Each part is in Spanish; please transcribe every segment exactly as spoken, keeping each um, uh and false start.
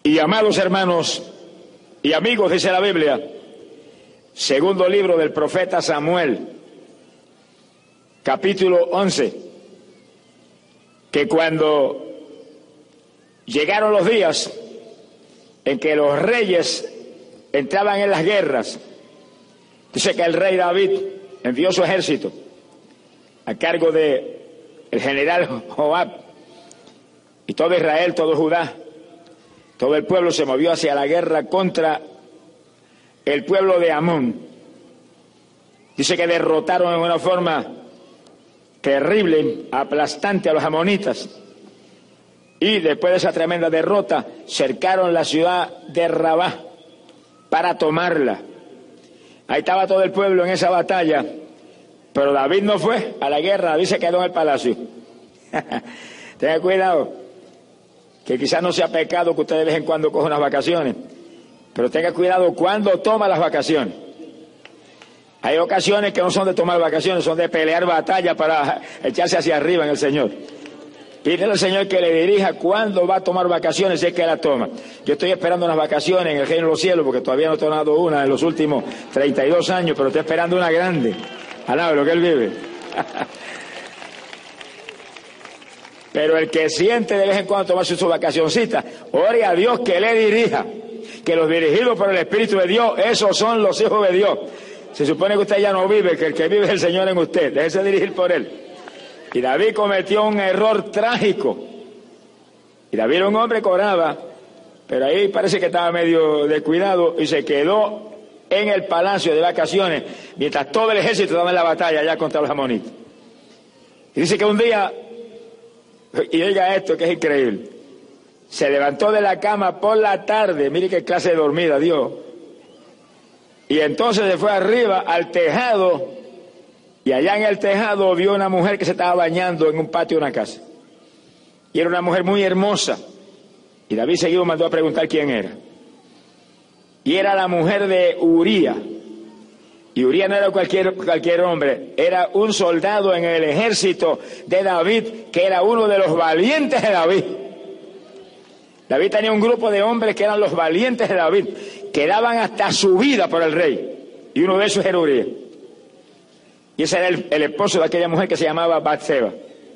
Y amados hermanos y amigos, dice la Biblia, segundo libro del profeta Samuel, capítulo once, que cuando llegaron los días en que los reyes entraban en las guerras, dice que el rey David envió su ejército a cargo de el general Joab, y todo Israel, todo Judá, todo el pueblo se movió hacia la guerra contra el pueblo de Amón. Dice que derrotaron en una forma terrible, aplastante a los amonitas, y después de esa tremenda derrota cercaron la ciudad de Rabá para tomarla. Ahí estaba todo el pueblo en esa batalla, pero David no fue a la guerra, David se quedó en el palacio. Tenga cuidado, que quizás no sea pecado que usted de vez en cuando coja unas vacaciones, pero tenga cuidado cuando toma las vacaciones. Hay ocasiones que no son de tomar vacaciones, son de pelear batalla para echarse hacia arriba en el Señor. Pídele al Señor que le dirija cuándo va a tomar vacaciones, si es que la toma. Yo estoy esperando unas vacaciones en el reino de los cielos, porque todavía no he tomado una en los últimos treinta y dos años, pero estoy esperando una grande. Alaba lo que Él vive. Pero el que siente de vez en cuando tomarse su vacacioncita, ore a Dios que le dirija, que los dirigidos por el Espíritu de Dios, esos son los hijos de Dios. Se supone que usted ya no vive, que el que vive es el Señor en usted, déjese dirigir por Él. Y David cometió un error trágico, y David era un hombre que oraba, pero ahí parece que estaba medio descuidado y se quedó en el palacio de vacaciones, mientras todo el ejército estaba en la batalla allá contra los amonitas. Y dice que un día, y oiga esto que es increíble, se levantó de la cama por la tarde, mire qué clase de dormida dio, y entonces se fue arriba al tejado, y allá en el tejado vio una mujer que se estaba bañando en un patio de una casa, y era una mujer muy hermosa, y David seguido mandó a preguntar quién era, y era la mujer de Uría. Y Uría no era cualquier, cualquier hombre, era un soldado en el ejército de David, que era uno de los valientes de David. David tenía un grupo de hombres que eran los valientes de David, que daban hasta su vida por el rey, y uno de esos era Uría. Y ese era el, el esposo de aquella mujer que se llamaba Batseba.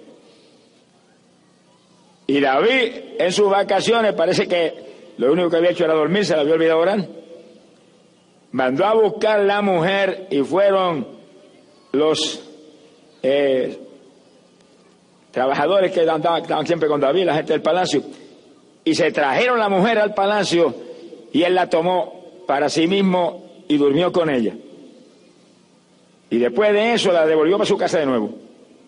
Y David en sus vacaciones parece que lo único que había hecho era dormir, se le había olvidado orar. Mandó a buscar la mujer y fueron los eh, trabajadores que andaban, estaban siempre con David, la gente del palacio, y se trajeron la mujer al palacio y él la tomó para sí mismo y durmió con ella. Y después de eso la devolvió para su casa de nuevo.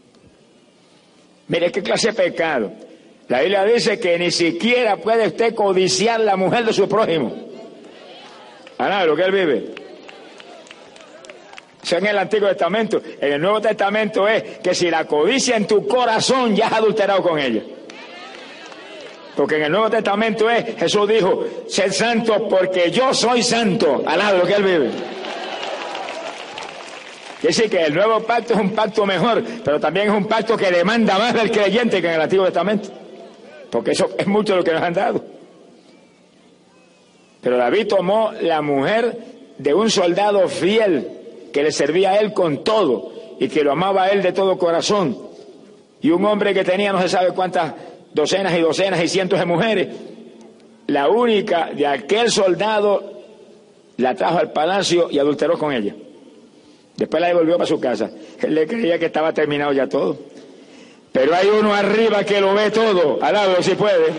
Mire qué clase de pecado. La Biblia dice que ni siquiera puede usted codiciar la mujer de su prójimo. Ah, lo que él vive. Eso en el Antiguo Testamento. En el Nuevo Testamento es que si la codicia en tu corazón, ya has adulterado con ella. Porque en el Nuevo Testamento es, Jesús dijo, sed santos porque yo soy santo. Alá lo que él vive. Quiere decir que el nuevo pacto es un pacto mejor, pero también es un pacto que demanda más del creyente que en el Antiguo Testamento. Porque eso es mucho lo que nos han dado. Pero David tomó la mujer de un soldado fiel que le servía a él con todo y que lo amaba a él de todo corazón. Y un hombre que tenía no se sabe cuántas docenas y docenas y cientos de mujeres. La única de aquel soldado la trajo al palacio y adulteró con ella. Después la devolvió para su casa. Él le creía que estaba terminado ya todo. Pero hay uno arriba que lo ve todo. Alábalo si puede.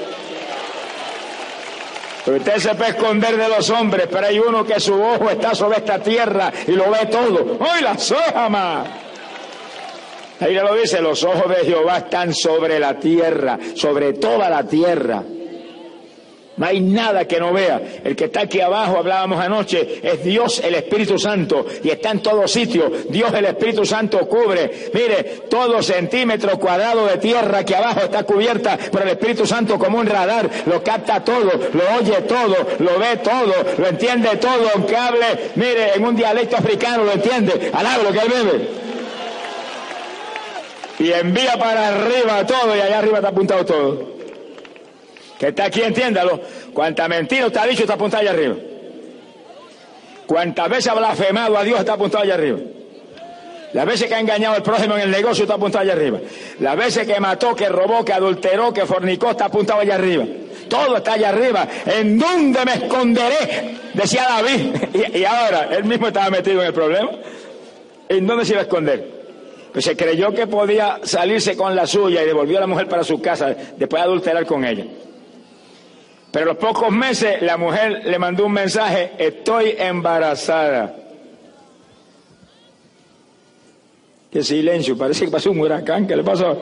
Pero usted se puede esconder de los hombres, pero hay uno que su ojo está sobre esta tierra y lo ve todo. ¡Ay, las hojas, ma! Ahí lo dice, los ojos de Jehová están sobre la tierra, sobre toda la tierra. No hay nada que no vea. El que está aquí abajo, hablábamos anoche, es Dios el Espíritu Santo y está en todos sitios. Dios el Espíritu Santo cubre, mire, todo centímetro cuadrado de tierra que abajo está cubierta por el Espíritu Santo como un radar. Lo capta todo, lo oye todo, lo ve todo, lo entiende todo, aunque hable, mire, en un dialecto africano lo entiende. Alaba lo que él bebe. Y envía para arriba todo y allá arriba está apuntado todo. Que está aquí, entiéndalo. Cuánta mentira usted ha dicho está apuntado allá arriba. Cuántas veces ha blasfemado a Dios está apuntado allá arriba. Las veces que ha engañado al prójimo en el negocio está apuntado allá arriba. Las veces que mató, que robó, que adulteró, que fornicó está apuntado allá arriba. Todo está allá arriba. ¿En dónde me esconderé? Decía David. Y, y ahora, él mismo estaba metido en el problema. ¿En dónde se iba a esconder? Pues se creyó que podía salirse con la suya y devolvió a la mujer para su casa después de adulterar con ella. Pero a los pocos meses la mujer le mandó un mensaje: estoy embarazada. Qué silencio, parece que pasó un huracán. ¿Qué le pasó?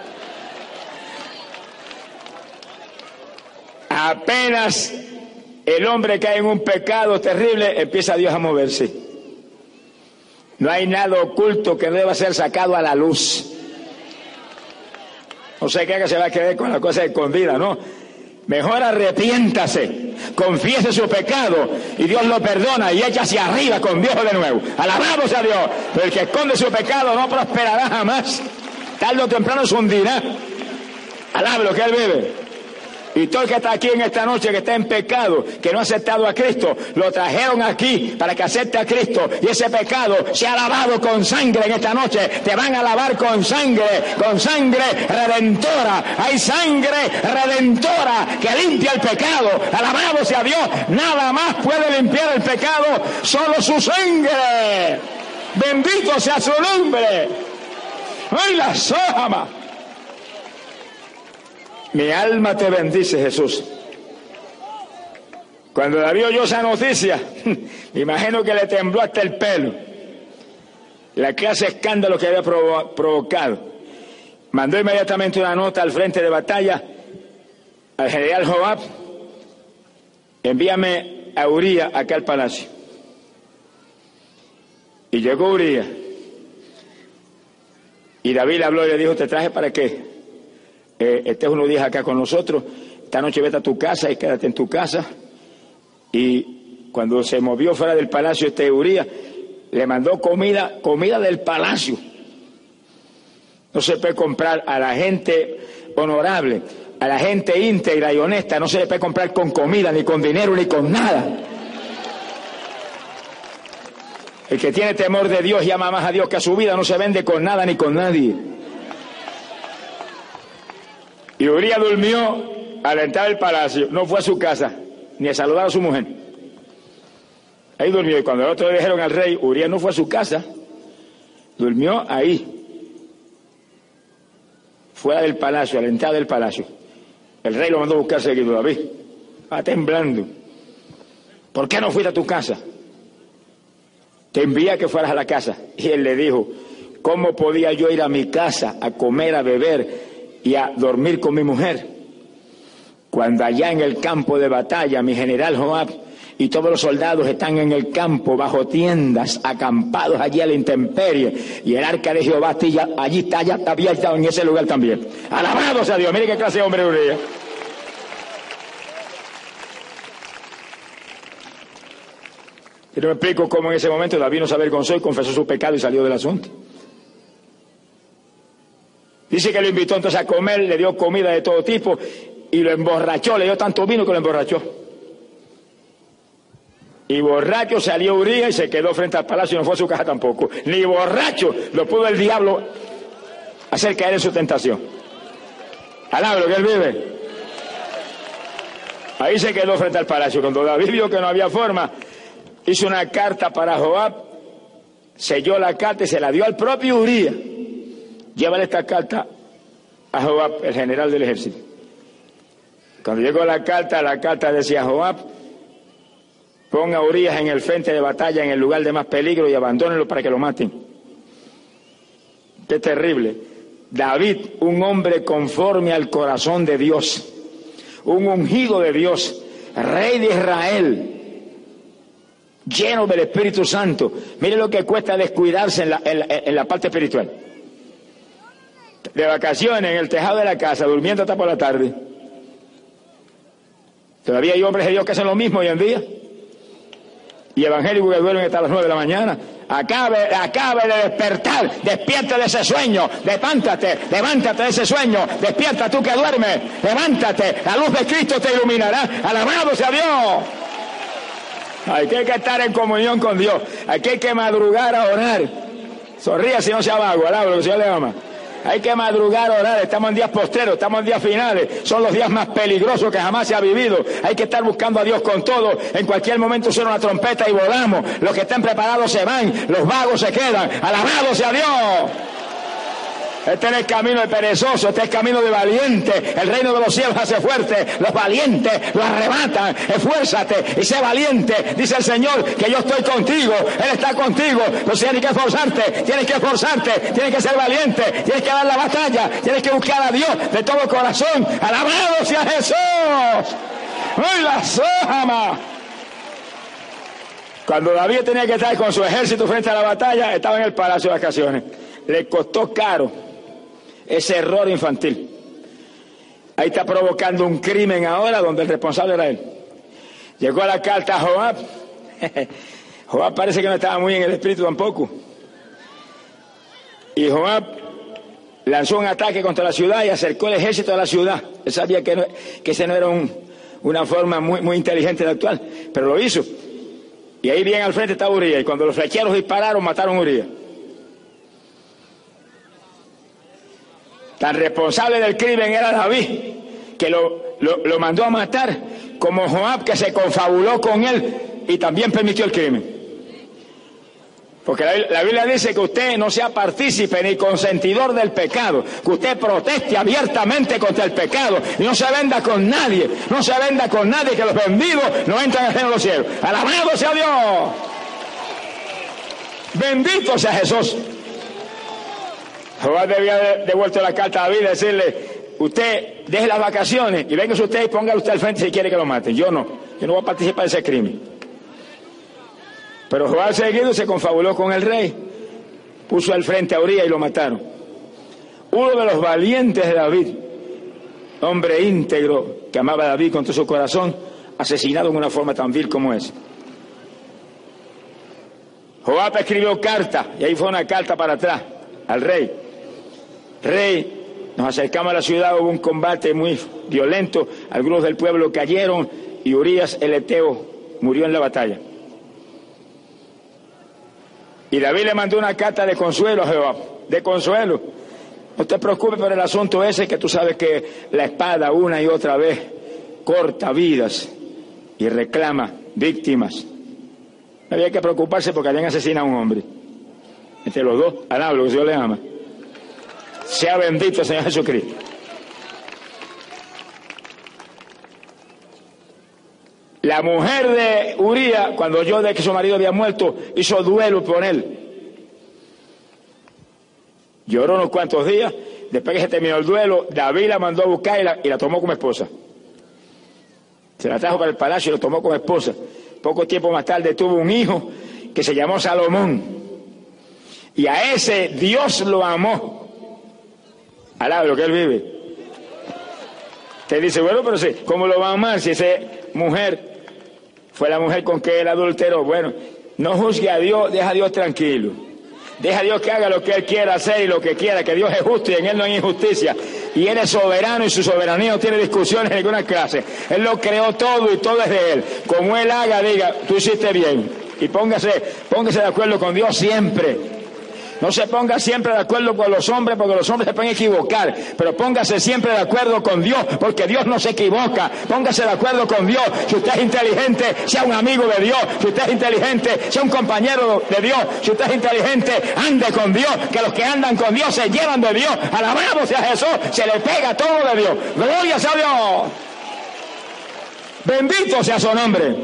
Apenas el hombre cae en un pecado terrible, empieza Dios a moverse. No hay nada oculto que deba ser sacado a la luz. No sé qué que se va a quedar con la cosa escondida, ¿no? Mejor arrepiéntase, confiese su pecado y Dios lo perdona y echa hacia arriba con Dios de nuevo. Alabamos a Dios. Pero el que esconde su pecado no prosperará jamás. Tarde o temprano se hundirá. Alabe lo que él vive. Y todo el que está aquí en esta noche, que está en pecado, que no ha aceptado a Cristo, lo trajeron aquí para que acepte a Cristo. Y ese pecado se ha lavado con sangre en esta noche. Te van a lavar con sangre, con sangre redentora. Hay sangre redentora que limpia el pecado. Alabado sea Dios. Nada más puede limpiar el pecado, solo su sangre. Bendito sea su nombre. ¡Ay, la sojama! Mi alma te bendice, Jesús. Cuando David oyó esa noticia, me imagino que le tembló hasta el pelo. La clase de escándalo que había provo- provocado. Mandó inmediatamente una nota al frente de batalla al general Joab: envíame a Uría acá al palacio. Y llegó Uría. Y David le habló y le dijo: ¿te traje para qué? Eh, estés unos días acá con nosotros, esta noche vete a tu casa y quédate en tu casa. Y cuando se movió fuera del palacio este Uría, le mandó comida, comida del palacio. No se puede comprar a la gente honorable, a la gente íntegra y honesta, no se le puede comprar con comida, ni con dinero, ni con nada. El que tiene temor de Dios y ama más a Dios que a su vida no se vende con nada ni con nadie. Y Uría durmió a la entrada del palacio, no fue a su casa, ni a saludar a su mujer. Ahí durmió, y cuando el otro le dijeron al rey, Uría no fue a su casa, durmió ahí, fuera del palacio, a la entrada del palacio. El rey lo mandó a buscar seguido. David va temblando: ¿por qué no fuiste a tu casa? Te envié a que fueras a la casa. Y él le dijo: ¿cómo podía yo ir a mi casa a comer, a beber y a dormir con mi mujer, cuando allá en el campo de batalla mi general Joab y todos los soldados están en el campo bajo tiendas, acampados allí a la intemperie, y el arca de Jehová allí está, ya había estado en ese lugar también? Alabado sea Dios. Mire qué clase de hombre Uría. Y no me explico cómo en ese momento David no se avergonzó y confesó su pecado y salió del asunto. Dice que lo invitó entonces a comer, le dio comida de todo tipo y lo emborrachó, le dio tanto vino que lo emborrachó. Y borracho salió Uría y se quedó frente al palacio y no fue a su casa tampoco. Ni borracho lo pudo el diablo hacer caer en su tentación. Alaba lo que él vive. Ahí se quedó frente al palacio. Cuando David vio que no había forma, hizo una carta para Joab, selló la carta y se la dio al propio Uría. Llévale esta carta a Joab, el general del ejército. Cuando llegó la carta, la carta decía: Joab, ponga a Urías en el frente de batalla, en el lugar de más peligro, y abandónenlo para que lo maten. Qué terrible. David, un hombre conforme al corazón de Dios, un ungido de Dios, rey de Israel, lleno del Espíritu Santo. Mire lo que cuesta descuidarse en la, en la, en la parte espiritual. De vacaciones en el tejado de la casa, durmiendo hasta por la tarde. Todavía hay hombres de Dios que hacen lo mismo hoy en día. Y evangélicos que duermen hasta las nueve de la mañana. Acabe, acabe de despertar, despierta de ese sueño, levántate, levántate de ese sueño, despierta tú que duermes, levántate, la luz de Cristo te iluminará, alabado sea Dios. Aquí hay que estar en comunión con Dios, aquí hay que madrugar a orar. Sonría si no sea vago, alaba lo que el Señor le ama. Hay que madrugar a orar, estamos en días postreros, estamos en días finales, son los días más peligrosos que jamás se ha vivido. Hay que estar buscando a Dios con todo, en cualquier momento suena una trompeta y volamos, los que estén preparados se van, los vagos se quedan, alabado sea Dios. Este es el camino de perezoso, este es el camino de valiente. El reino de los cielos hace fuerte, los valientes lo arrebatan. Esfuérzate y sé valiente, dice el Señor, que yo estoy contigo, Él está contigo. Pero tienes que esforzarte, tienes que esforzarte, tienes que ser valiente, tienes que dar la batalla, tienes que buscar a Dios de todo corazón. Alabado sea Jesús. ¡Ay, la sojama! Cuando David tenía que estar con su ejército frente a la batalla, estaba en el palacio de vacaciones. Le costó caro ese error infantil. Ahí está provocando un crimen ahora donde el responsable era él. Llegó la carta a Joab. Joab parece que no estaba muy en el espíritu tampoco. Y Joab lanzó un ataque contra la ciudad y acercó el ejército a la ciudad. Él sabía que, no, que ese no era un, una forma muy, muy inteligente de actuar, pero lo hizo. Y ahí bien al frente estaba Urías, y cuando los flecheros dispararon, mataron a Urías. Tan responsable del crimen era David, que lo, lo, lo mandó a matar, como Joab, que se confabuló con él y también permitió el crimen. Porque la, la Biblia dice que usted no sea partícipe ni consentidor del pecado, que usted proteste abiertamente contra el pecado y no se venda con nadie, no se venda con nadie, que los vendidos no entran al reino de los cielos. ¡Alabado sea Dios! ¡Bendito sea Jesús! Joab debía haber devuelto la carta a David y decirle: usted deje las vacaciones y venga usted y póngale usted al frente si quiere que lo maten. Yo no, yo no voy a participar de ese crimen. Pero Joab seguido se confabuló con el rey, puso al frente a Urías y lo mataron. Uno de los valientes de David, hombre íntegro que amaba a David con todo su corazón, asesinado en una forma tan vil como esa. Joab escribió carta, y ahí fue una carta para atrás al rey. Rey, nos acercamos a la ciudad, hubo un combate muy violento, algunos del pueblo cayeron y Urías el Eteo murió en la batalla. Y David le mandó una carta de consuelo a Jehová, de consuelo. No te preocupes por el asunto ese, que tú sabes que la espada una y otra vez corta vidas y reclama víctimas. No había que preocuparse porque habían asesinado a un hombre. Entre los dos, alaba lo que Dios le ama. Sea bendito el Señor Jesucristo. La mujer de Urías, cuando oyó de que su marido había muerto, hizo duelo por él. Lloró unos cuantos días. Después que se terminó el duelo, David la mandó a buscar y la, y la tomó como esposa. Se la trajo para el palacio y la tomó como esposa. Poco tiempo más tarde tuvo un hijo que se llamó Salomón. Y a ese Dios lo amó. Alaba lo que él vive. Te dice, bueno, pero sí, ¿cómo lo va a amar si esa mujer fue la mujer con que él adulteró? Bueno, no juzgue a Dios, deja a Dios tranquilo. Deja a Dios que haga lo que Él quiera hacer y lo que quiera, que Dios es justo y en Él no hay injusticia. Y Él es soberano y su soberanía no tiene discusiones en ninguna clase. Él lo creó todo y todo es de Él. Como Él haga, diga, tú hiciste bien. Y póngase, póngase de acuerdo con Dios siempre. No se ponga siempre de acuerdo con los hombres, porque los hombres se pueden equivocar, pero póngase siempre de acuerdo con Dios, porque Dios no se equivoca. Póngase de acuerdo con Dios. Si usted es inteligente, sea un amigo de Dios. Si usted es inteligente, sea un compañero de Dios. Si usted es inteligente, ande con Dios, que los que andan con Dios se llevan de Dios. Alabado sea Jesús, se le pega todo de Dios. Gloria sea Dios. Bendito sea su nombre.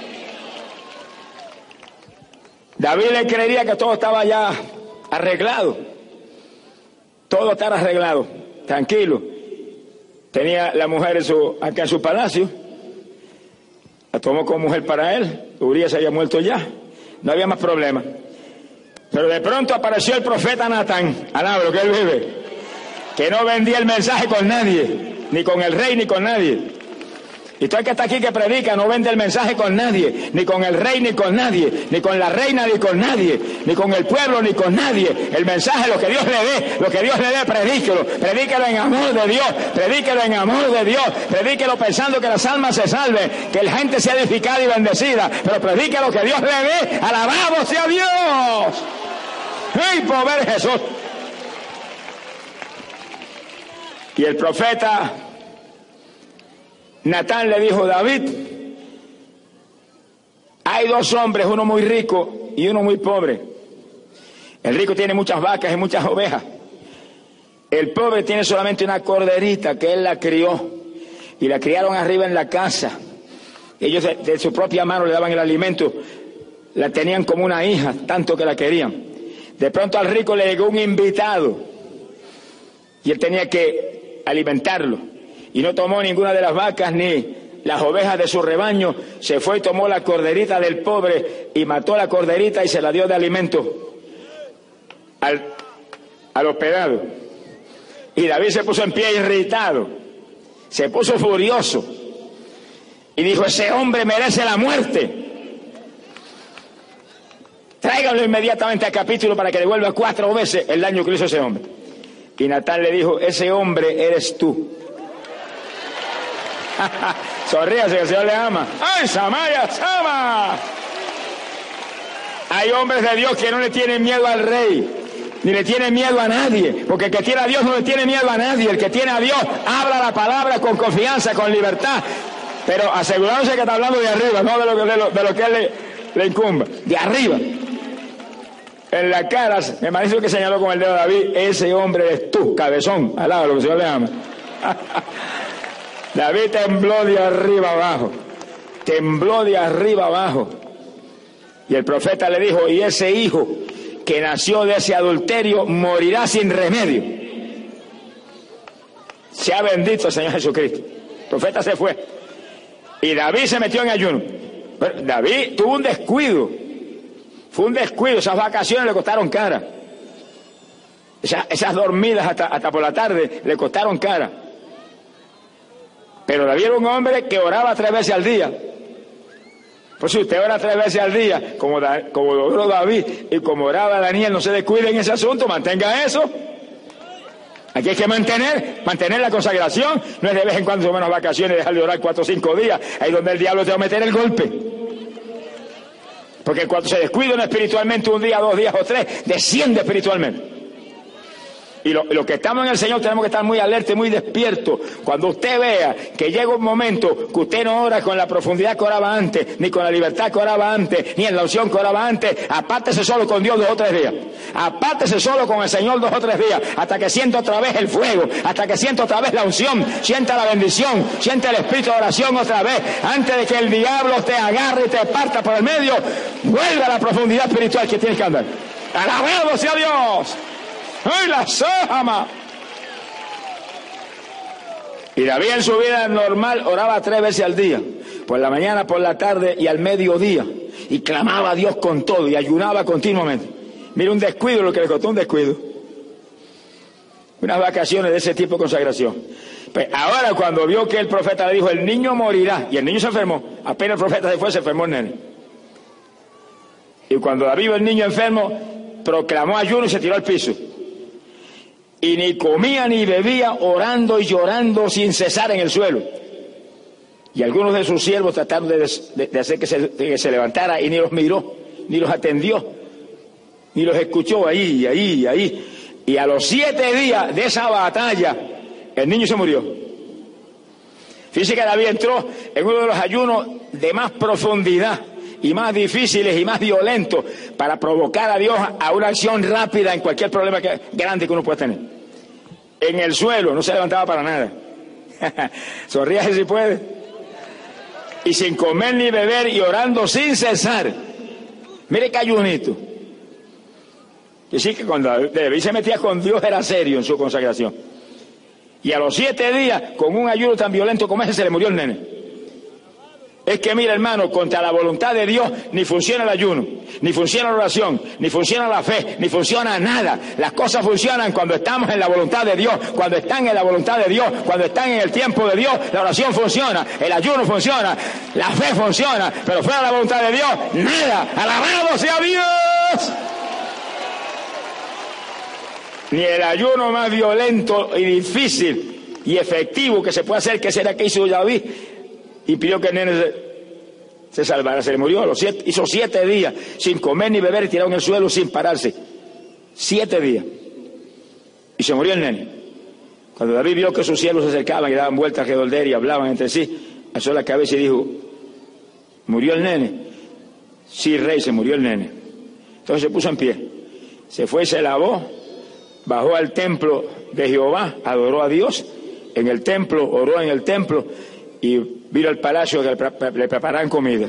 David le creería que todo estaba ya arreglado, todo estaba arreglado, tranquilo. Tenía la mujer en su, acá en su palacio, la tomó como mujer para él. Urías se había muerto ya, no había más problema. Pero de pronto apareció el profeta Natán, alaba lo que él vive, que no vendía el mensaje con nadie, ni con el rey ni con nadie. Y todo el que está aquí que predica no vende el mensaje con nadie, ni con el rey ni con nadie, ni con la reina ni con nadie, ni con el pueblo ni con nadie. El mensaje, lo que Dios le dé, lo que Dios le dé, predíquelo. Predíquelo en amor de Dios, predíquelo en amor de Dios, predíquelo pensando que las almas se salven, que la gente sea edificada y bendecida, pero predique lo que Dios le dé. ¡Alabado sea Dios! ¡Ay, pobre Jesús! Y el profeta Natán le dijo: David, hay dos hombres, uno muy rico y uno muy pobre. El rico tiene muchas vacas y muchas ovejas. El pobre tiene solamente una corderita que él la crió y la criaron arriba en la casa. Ellos de, de su propia mano le daban el alimento, la tenían como una hija, tanto que la querían. De pronto al rico le llegó un invitado y él tenía que alimentarlo. Y no tomó ninguna de las vacas ni las ovejas de su rebaño, se fue y tomó la corderita del pobre y mató a la corderita y se la dio de alimento al, al hospedado. Y David se puso en pie irritado, se puso furioso y dijo: ese hombre merece la muerte. Tráiganlo inmediatamente al capítulo para que devuelva cuatro veces el daño que le hizo ese hombre. Y Natán le dijo: ese hombre eres tú. Sonríase, que el Señor le ama. ¡Ay, Samaya, Sama! Hay hombres de Dios que no le tienen miedo al rey, ni le tienen miedo a nadie, porque el que tiene a Dios no le tiene miedo a nadie. El que tiene a Dios habla la palabra con confianza, con libertad, pero asegurándose que está hablando de arriba, no de lo que, de lo, de lo que él le, le incumba, de arriba. En la cara, me parece que señaló con el dedo David: ese hombre eres tú, cabezón, alaba lo que el Señor le ama. David tembló de arriba abajo, tembló de arriba abajo. Y el profeta le dijo: y ese hijo que nació de ese adulterio morirá sin remedio. Sea bendito el Señor Jesucristo. El profeta se fue y David se metió en ayuno. Pero David tuvo un descuido, fue un descuido. Esas vacaciones le costaron cara, esas, esas dormidas hasta, hasta por la tarde le costaron cara. Pero David era un hombre que oraba tres veces al día. Pues si usted ora tres veces al día, como, da, como oró David y como oraba Daniel, no se descuide en ese asunto, mantenga eso. Aquí hay que mantener, mantener la consagración. No es de vez en cuando tomar unas vacaciones y dejar de orar cuatro o cinco días. Ahí donde el diablo te va a meter el golpe. Porque cuando se descuida uno espiritualmente un día, dos días o tres, desciende espiritualmente. Y lo, lo que estamos en el Señor tenemos que estar muy alerta y muy despiertos. Cuando usted vea que llega un momento que usted no ora con la profundidad que oraba antes, ni con la libertad que oraba antes, ni en la unción que oraba antes, apártese solo con Dios dos o tres días. Apártese solo con el Señor dos o tres días, hasta que sienta otra vez el fuego, hasta que sienta otra vez la unción, sienta la bendición, sienta el espíritu de oración otra vez, antes de que el diablo te agarre y te parta por el medio. Vuelva a la profundidad espiritual que tienes que andar. ¡Alabado sea Dios! ¡Ay, la Sama! Y David en su vida normal oraba tres veces al día, por la mañana, por la tarde y al mediodía, y clamaba a Dios con todo y ayunaba continuamente. Mira, un descuido, lo que le costó un descuido, unas vacaciones de ese tipo de consagración. Pues ahora, cuando vio que el profeta le dijo: el niño morirá, y el niño se enfermó, apenas el profeta se fue, se enfermó el nene. Y cuando David vio el niño enfermo, proclamó ayuno y se tiró al piso. Y ni comía ni bebía, orando y llorando sin cesar en el suelo. Y algunos de sus siervos trataron de, de, de hacer que se, que se levantara, y ni los miró, ni los atendió, ni los escuchó ahí, ahí, ahí. Y a los siete días de esa batalla, el niño se murió. Fíjese que David entró en uno de los ayunos de más profundidad y más difíciles y más violentos para provocar a Dios a una acción rápida en cualquier problema que, grande que uno pueda tener. En el suelo, no se levantaba para nada. Sonríase si puede. Y sin comer ni beber y orando sin cesar. Mire qué ayunito. Y sí que cuando David se metía con Dios era serio en su consagración. Y a los siete días, con un ayuno tan violento como ese, se le murió el nene. Es que mira, hermano, contra la voluntad de Dios ni funciona el ayuno, ni funciona la oración, ni funciona la fe, ni funciona nada. Las cosas funcionan cuando estamos en la voluntad de Dios, cuando están en la voluntad de Dios, cuando están en el tiempo de Dios. La oración funciona, el ayuno funciona, la fe funciona, pero fuera de la voluntad de Dios, nada. ¡Alabado sea Dios! Ni el ayuno más violento y difícil y efectivo que se puede hacer, que será que hizo David, impidió que el nene se, se salvara. Se le murió a los siete, hizo siete días sin comer ni beber, tirado en el suelo sin pararse. Siete días. Y se murió el nene. Cuando David vio que sus siervos se acercaban y daban vueltas alrededor de él y hablaban entre sí, alzó la cabeza y dijo: ¿murió el nene? Sí, rey, se murió el nene. Entonces se puso en pie, se fue y se lavó, bajó al templo de Jehová, adoró a Dios en el templo, oró en el templo y vino al palacio que le prepararan comida.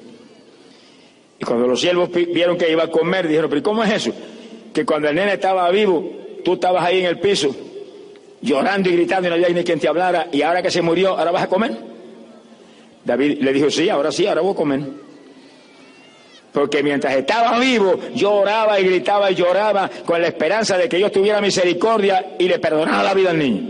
Y cuando los siervos vieron que iba a comer, dijeron: ¿pero cómo es eso? Que cuando el nene estaba vivo, tú estabas ahí en el piso, llorando y gritando y no había ni quien te hablara, y ahora que se murió, ¿ahora vas a comer? David le dijo: sí, ahora sí, ahora voy a comer. Porque mientras estaba vivo, yo oraba y gritaba y lloraba con la esperanza de que Dios tuviera misericordia y le perdonara la vida al niño.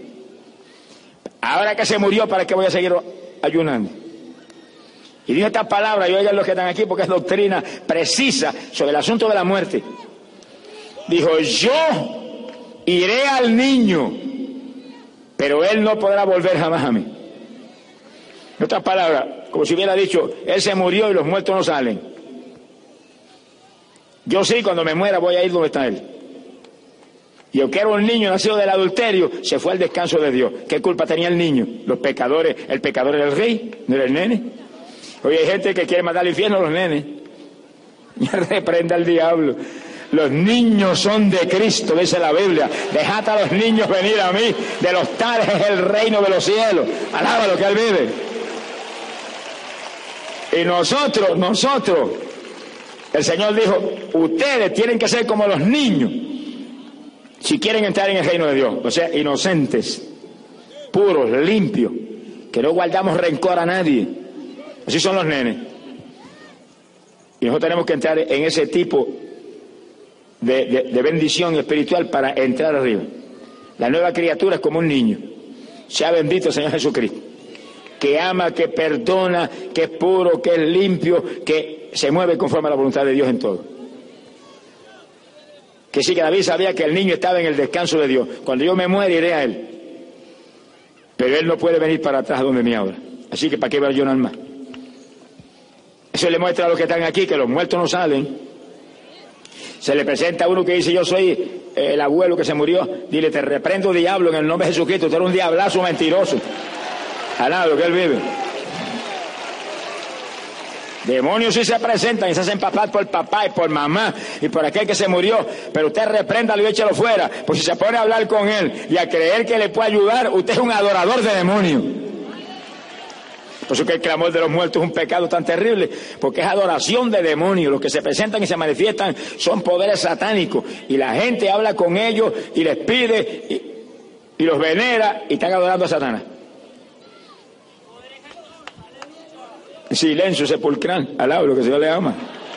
Ahora que se murió, ¿para qué voy a seguir ayunando? Y dijo esta palabra, y oigan los que están aquí, porque es doctrina precisa sobre el asunto de la muerte. Dijo: yo iré al niño, pero él no podrá volver jamás a mí. En otras palabras, como si hubiera dicho: él se murió y los muertos no salen. Yo sí, cuando me muera voy a ir donde está él. Y aunque era un niño nacido del adulterio, se fue al descanso de Dios. ¿Qué culpa tenía el niño? Los pecadores, el pecador era el rey, no era el nene. Hoy hay gente que quiere mandar al infierno a los nenes. Ya reprenda al diablo. Los niños son de Cristo, dice la Biblia. Dejad a los niños venir a mí, de los tales es el reino de los cielos. Alaba lo que él vive. Y nosotros, nosotros, el Señor dijo: ustedes tienen que ser como los niños si quieren entrar en el reino de Dios. O sea, inocentes, puros, limpios, que no guardamos rencor a nadie. Así son los nenes. Y nosotros tenemos que entrar en ese tipo de, de, de bendición espiritual para entrar arriba. La nueva criatura es como un niño. Sea bendito el Señor Jesucristo, que ama, que perdona, que es puro, que es limpio, que se mueve conforme a la voluntad de Dios en todo. Que sí, que David sabía que el niño estaba en el descanso de Dios. Cuando yo me muera iré a él, pero él no puede venir para atrás donde me ahora. Así que ¿para qué va a llorar más? Eso le muestra a los que están aquí que los muertos no salen. Se le presenta a uno que dice: yo soy el abuelo que se murió. Dile: te reprendo, diablo, en el nombre de Jesucristo. Tú eres un diablazo mentiroso. Alá lo que él vive. Demonios sí se presentan y se hacen papás por papá y por mamá y por aquel que se murió, pero usted repréndalo y échalo fuera, pues si se pone a hablar con él y a creer que le puede ayudar, usted es un adorador de demonios. Por eso que el clamor de los muertos es un pecado tan terrible, porque es adoración de demonios. Los que se presentan y se manifiestan son poderes satánicos, y la gente habla con ellos y les pide y, y los venera, y están adorando a Satanás. Silencio sepulcral, alaba lo que el Señor le ama.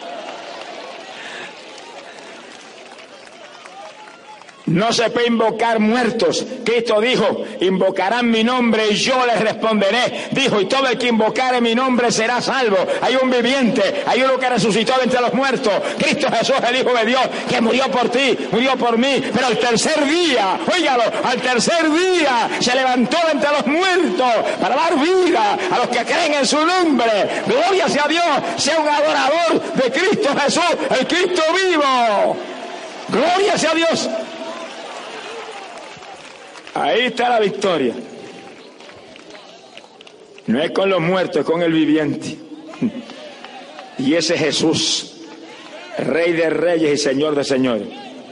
No se puede invocar muertos. Cristo dijo: invocarán mi nombre y yo les responderé. Dijo: y todo el que invocare mi nombre será salvo. Hay un viviente, hay uno que resucitó de entre los muertos. Cristo Jesús, el Hijo de Dios, que murió por ti, murió por mí, pero al tercer día, óigalo, al tercer día se levantó de entre los muertos para dar vida a los que creen en su nombre. Gloria sea a Dios. Sea un adorador de Cristo Jesús, el Cristo vivo. Gloria sea a Dios. Ahí está la victoria. No es con los muertos, es con el viviente. Y ese es Jesús, Rey de reyes y Señor de señores.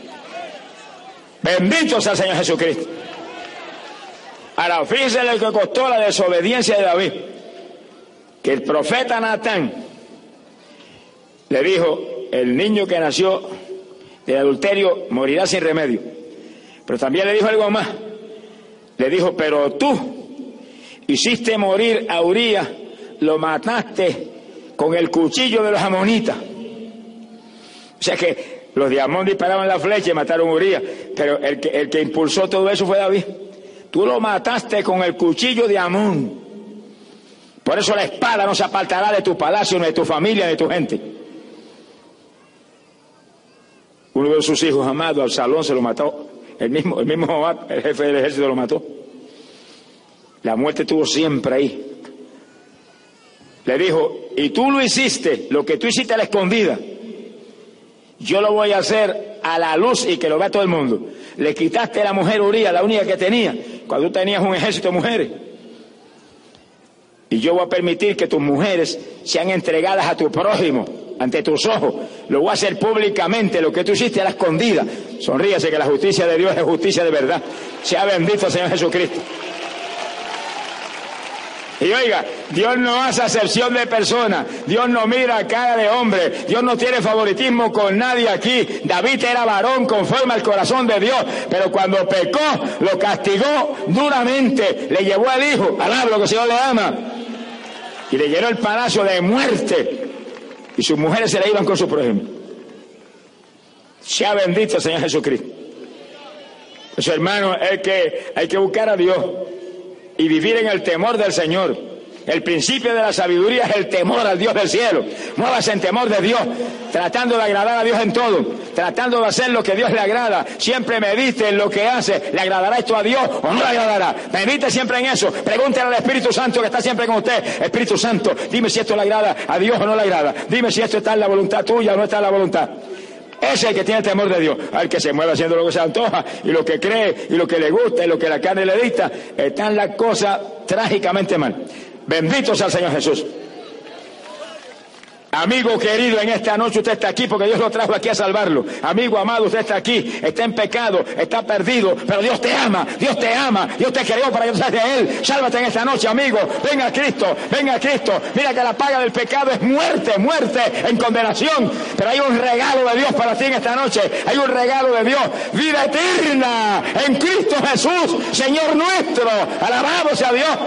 Bendito sea el Señor Jesucristo. Ahora, fíjense lo que costó la desobediencia de David. Que el profeta Natán le dijo: el niño que nació del adulterio morirá sin remedio. Pero también le dijo algo más. Le dijo: pero tú hiciste morir a Urías lo mataste con el cuchillo de los amonitas. O sea que los de Amón disparaban la flecha y mataron a Urías, pero el que, el que impulsó todo eso fue David. Tú lo mataste con el cuchillo de Amón. Por eso la espada no se apartará de tu palacio, ni de tu familia, ni de tu gente. Uno de sus hijos amados, Absalón, se lo mató. El mismo, el mismo Joab, el jefe del ejército, lo mató. La muerte estuvo siempre ahí. Le dijo, y tú lo hiciste, lo que tú hiciste a la escondida, yo lo voy a hacer a la luz y que lo vea todo el mundo. Le quitaste a la mujer Urías, la única que tenía, cuando tú tenías un ejército de mujeres. Y yo voy a permitir que tus mujeres sean entregadas a tu prójimo, ante tus ojos. Lo voy a hacer públicamente, lo que tú hiciste a la escondida. Sonríase, que la justicia de Dios es justicia de verdad. Sea bendito el Señor Jesucristo. Y oiga, Dios no hace acepción de personas, Dios no mira cara de hombre, Dios no tiene favoritismo con nadie aquí. David era varón conforme al corazón de Dios, pero cuando pecó, lo castigó duramente, le llevó al hijo, alaba lo que el Señor le ama, y le llenó el palacio de muerte, y sus mujeres se le iban con su prójimo. Sea bendito el Señor Jesucristo. Pues hermano, es que hay que buscar a Dios y vivir en el temor del Señor. El principio de la sabiduría es el temor al Dios del cielo. Muévase en temor de Dios, tratando de agradar a Dios en todo, tratando de hacer lo que Dios le agrada. Siempre medite en lo que hace. ¿Le agradará esto a Dios o no le agradará? Medite siempre en eso. Pregúntele al Espíritu Santo que está siempre con usted. Espíritu Santo, dime si esto le agrada a Dios o no le agrada. Dime si esto está en la voluntad tuya o no está en la voluntad. Ese es el que tiene el temor de Dios, al que se mueve haciendo lo que se antoja y lo que cree y lo que le gusta y lo que la carne le dicta. Están las cosas trágicamente mal. Bendito sea el Señor Jesús. Amigo querido, en esta noche usted está aquí porque Dios lo trajo aquí a salvarlo. Amigo amado, usted está aquí, está en pecado, está perdido, pero Dios te ama, Dios te ama, Dios te creó para que tú salgas de Él. Sálvate en esta noche, amigo. Venga a Cristo, venga a Cristo. Mira que la paga del pecado es muerte, muerte en condenación. Pero hay un regalo de Dios para ti en esta noche. Hay un regalo de Dios, vida eterna en Cristo Jesús, Señor nuestro. Alabado sea Dios.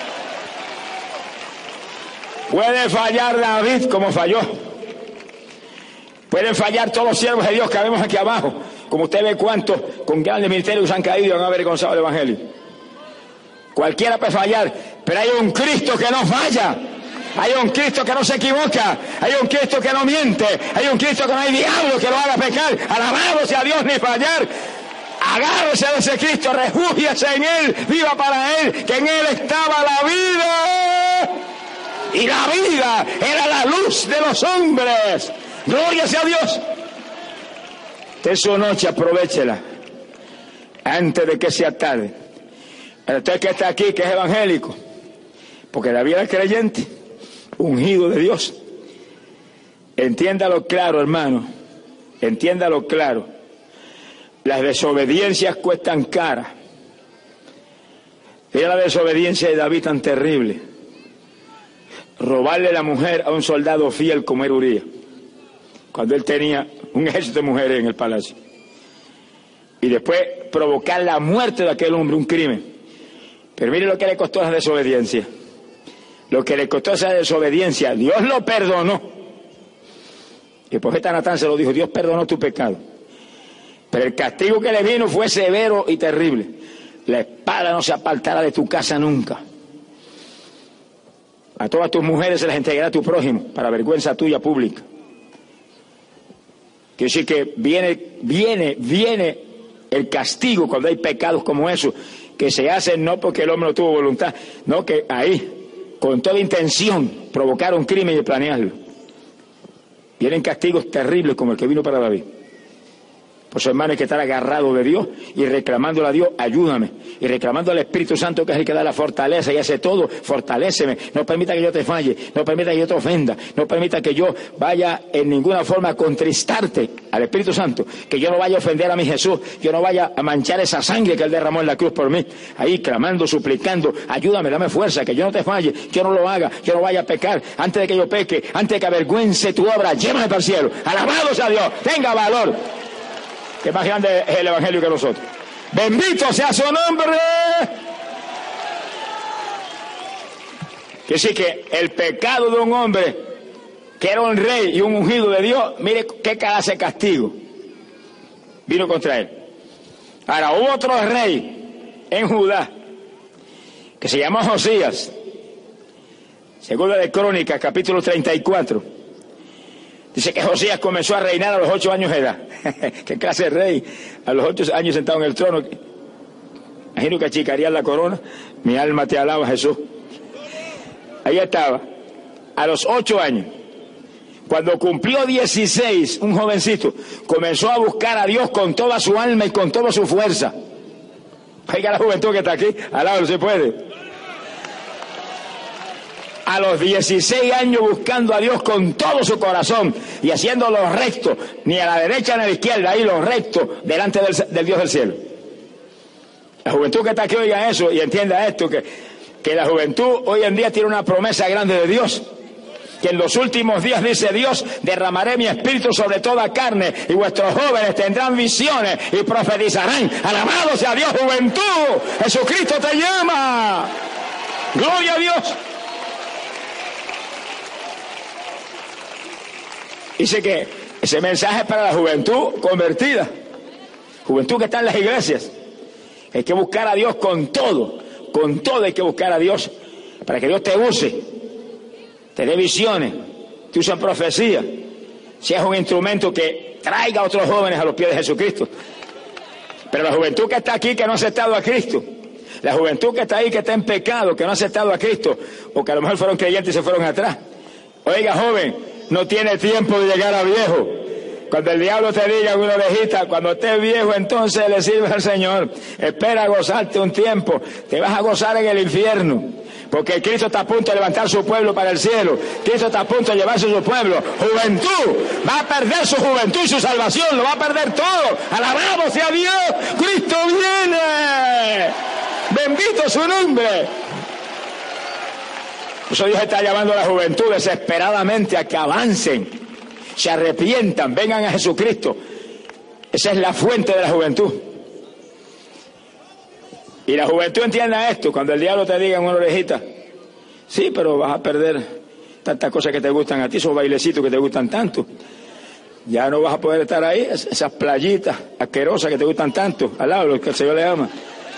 Puede fallar David como falló. Pueden fallar todos los siervos de Dios que vemos aquí abajo. Como usted ve cuántos con grandes ministerios han caído y han avergonzado el Evangelio. Cualquiera puede fallar, pero hay un Cristo que no falla. Hay un Cristo que no se equivoca. Hay un Cristo que no miente. Hay un Cristo que no hay diablo que lo haga pecar. Alabado sea Dios, ni fallar. Agárrese de ese Cristo, refúgiese en Él, viva para Él, que en Él estaba la vida. Y la vida era la luz de los hombres. Gloria sea a Dios. Esta es su noche, aprovéchela antes de que sea tarde. Pero usted que está aquí, que es evangélico, porque David era creyente, ungido de Dios. Entiéndalo claro, hermano. Entiéndalo claro. Las desobediencias cuestan cara. Era la desobediencia de David tan terrible. Robarle la mujer a un soldado fiel como era Urías, cuando él tenía un ejército de mujeres en el palacio. Y después provocar la muerte de aquel hombre, un crimen. Pero mire lo que le costó esa desobediencia. Lo que le costó esa desobediencia, Dios lo perdonó. Y el profeta Natán se lo dijo, Dios perdonó tu pecado. Pero el castigo que le vino fue severo y terrible. La espada no se apartará de tu casa nunca. A todas tus mujeres se las entregará a tu prójimo, para vergüenza tuya pública. Quiere decir que viene, viene, viene el castigo cuando hay pecados como esos, que se hacen no porque el hombre no tuvo voluntad, no, que ahí, con toda intención, provocaron crimen y planearlo. Vienen castigos terribles como el que vino para David. Por eso, hermano, hay que estar agarrado de Dios y reclamándole a Dios, ayúdame. Y reclamando al Espíritu Santo, que es el que da la fortaleza y hace todo, fortaléceme. No permita que yo te falle, no permita que yo te ofenda, no permita que yo vaya en ninguna forma a contristarte al Espíritu Santo, que yo no vaya a ofender a mi Jesús, yo no vaya a manchar esa sangre que Él derramó en la cruz por mí. Ahí clamando, suplicando, ayúdame, dame fuerza, que yo no te falle, yo no lo haga, yo no vaya a pecar. Antes de que yo peque, antes de que avergüence tu obra, llévame para el cielo. Alabado sea Dios, tenga valor. Que más grande es el Evangelio que nosotros. Bendito sea su nombre. Quiere decir que el pecado de un hombre que era un rey y un ungido de Dios, mire qué clase de castigo vino contra él. Ahora, hubo otro rey en Judá que se llamó Josías. Segunda de Crónicas, capítulo treinta y cuatro. Dice que Josías comenzó a reinar a los ocho años de edad. ¿Qué clase de rey? A los ocho años sentado en el trono. Imagino que achicarían la corona. Mi alma te alaba, Jesús. Ahí estaba, a los ocho años. Cuando cumplió dieciséis, un jovencito comenzó a buscar a Dios con toda su alma y con toda su fuerza. Oiga la juventud que está aquí, al lado, no se puede. A los dieciséis años buscando a Dios con todo su corazón y haciendo lo recto, ni a la derecha ni a la izquierda, ahí lo recto, delante del, del Dios del cielo. La juventud que está aquí oiga eso y entienda esto, que, que la juventud hoy en día tiene una promesa grande de Dios. Que en los últimos días, dice Dios, derramaré mi espíritu sobre toda carne y vuestros jóvenes tendrán visiones y profetizarán. Alabado sea Dios, juventud. Jesucristo te llama. Gloria a Dios. Dice que ese mensaje es para la juventud convertida. Juventud que está en las iglesias. Hay que buscar a Dios con todo. Con todo hay que buscar a Dios para que Dios te use. Te dé visiones, te usa profecía, seas un instrumento que traiga a otros jóvenes a los pies de Jesucristo. Pero la juventud que está aquí, que no ha aceptado a Cristo, la juventud que está ahí, que está en pecado, que no ha aceptado a Cristo, o que a lo mejor fueron creyentes y se fueron atrás. Oiga, joven, no tiene tiempo de llegar a viejo. Cuando el diablo te diga una ovejita, cuando estés viejo, entonces le sirves al Señor. Espera a gozarte un tiempo, te vas a gozar en el infierno. Porque Cristo está a punto de levantar su pueblo para el cielo. Cristo está a punto de llevarse su pueblo. Juventud. Va a perder su juventud y su salvación. Lo va a perder todo. Alabado sea Dios. Cristo viene. Bendito su nombre. Por eso Dios está llamando a la juventud desesperadamente a que avancen. Se arrepientan. Vengan a Jesucristo. Esa es la fuente de la juventud. Y la juventud entienda esto, cuando el diablo te diga en una orejita, sí, pero vas a perder tantas cosas que te gustan a ti, esos bailecitos que te gustan tanto. Ya no vas a poder estar ahí, esas playitas asquerosas que te gustan tanto, al lado, los que el Señor le ama.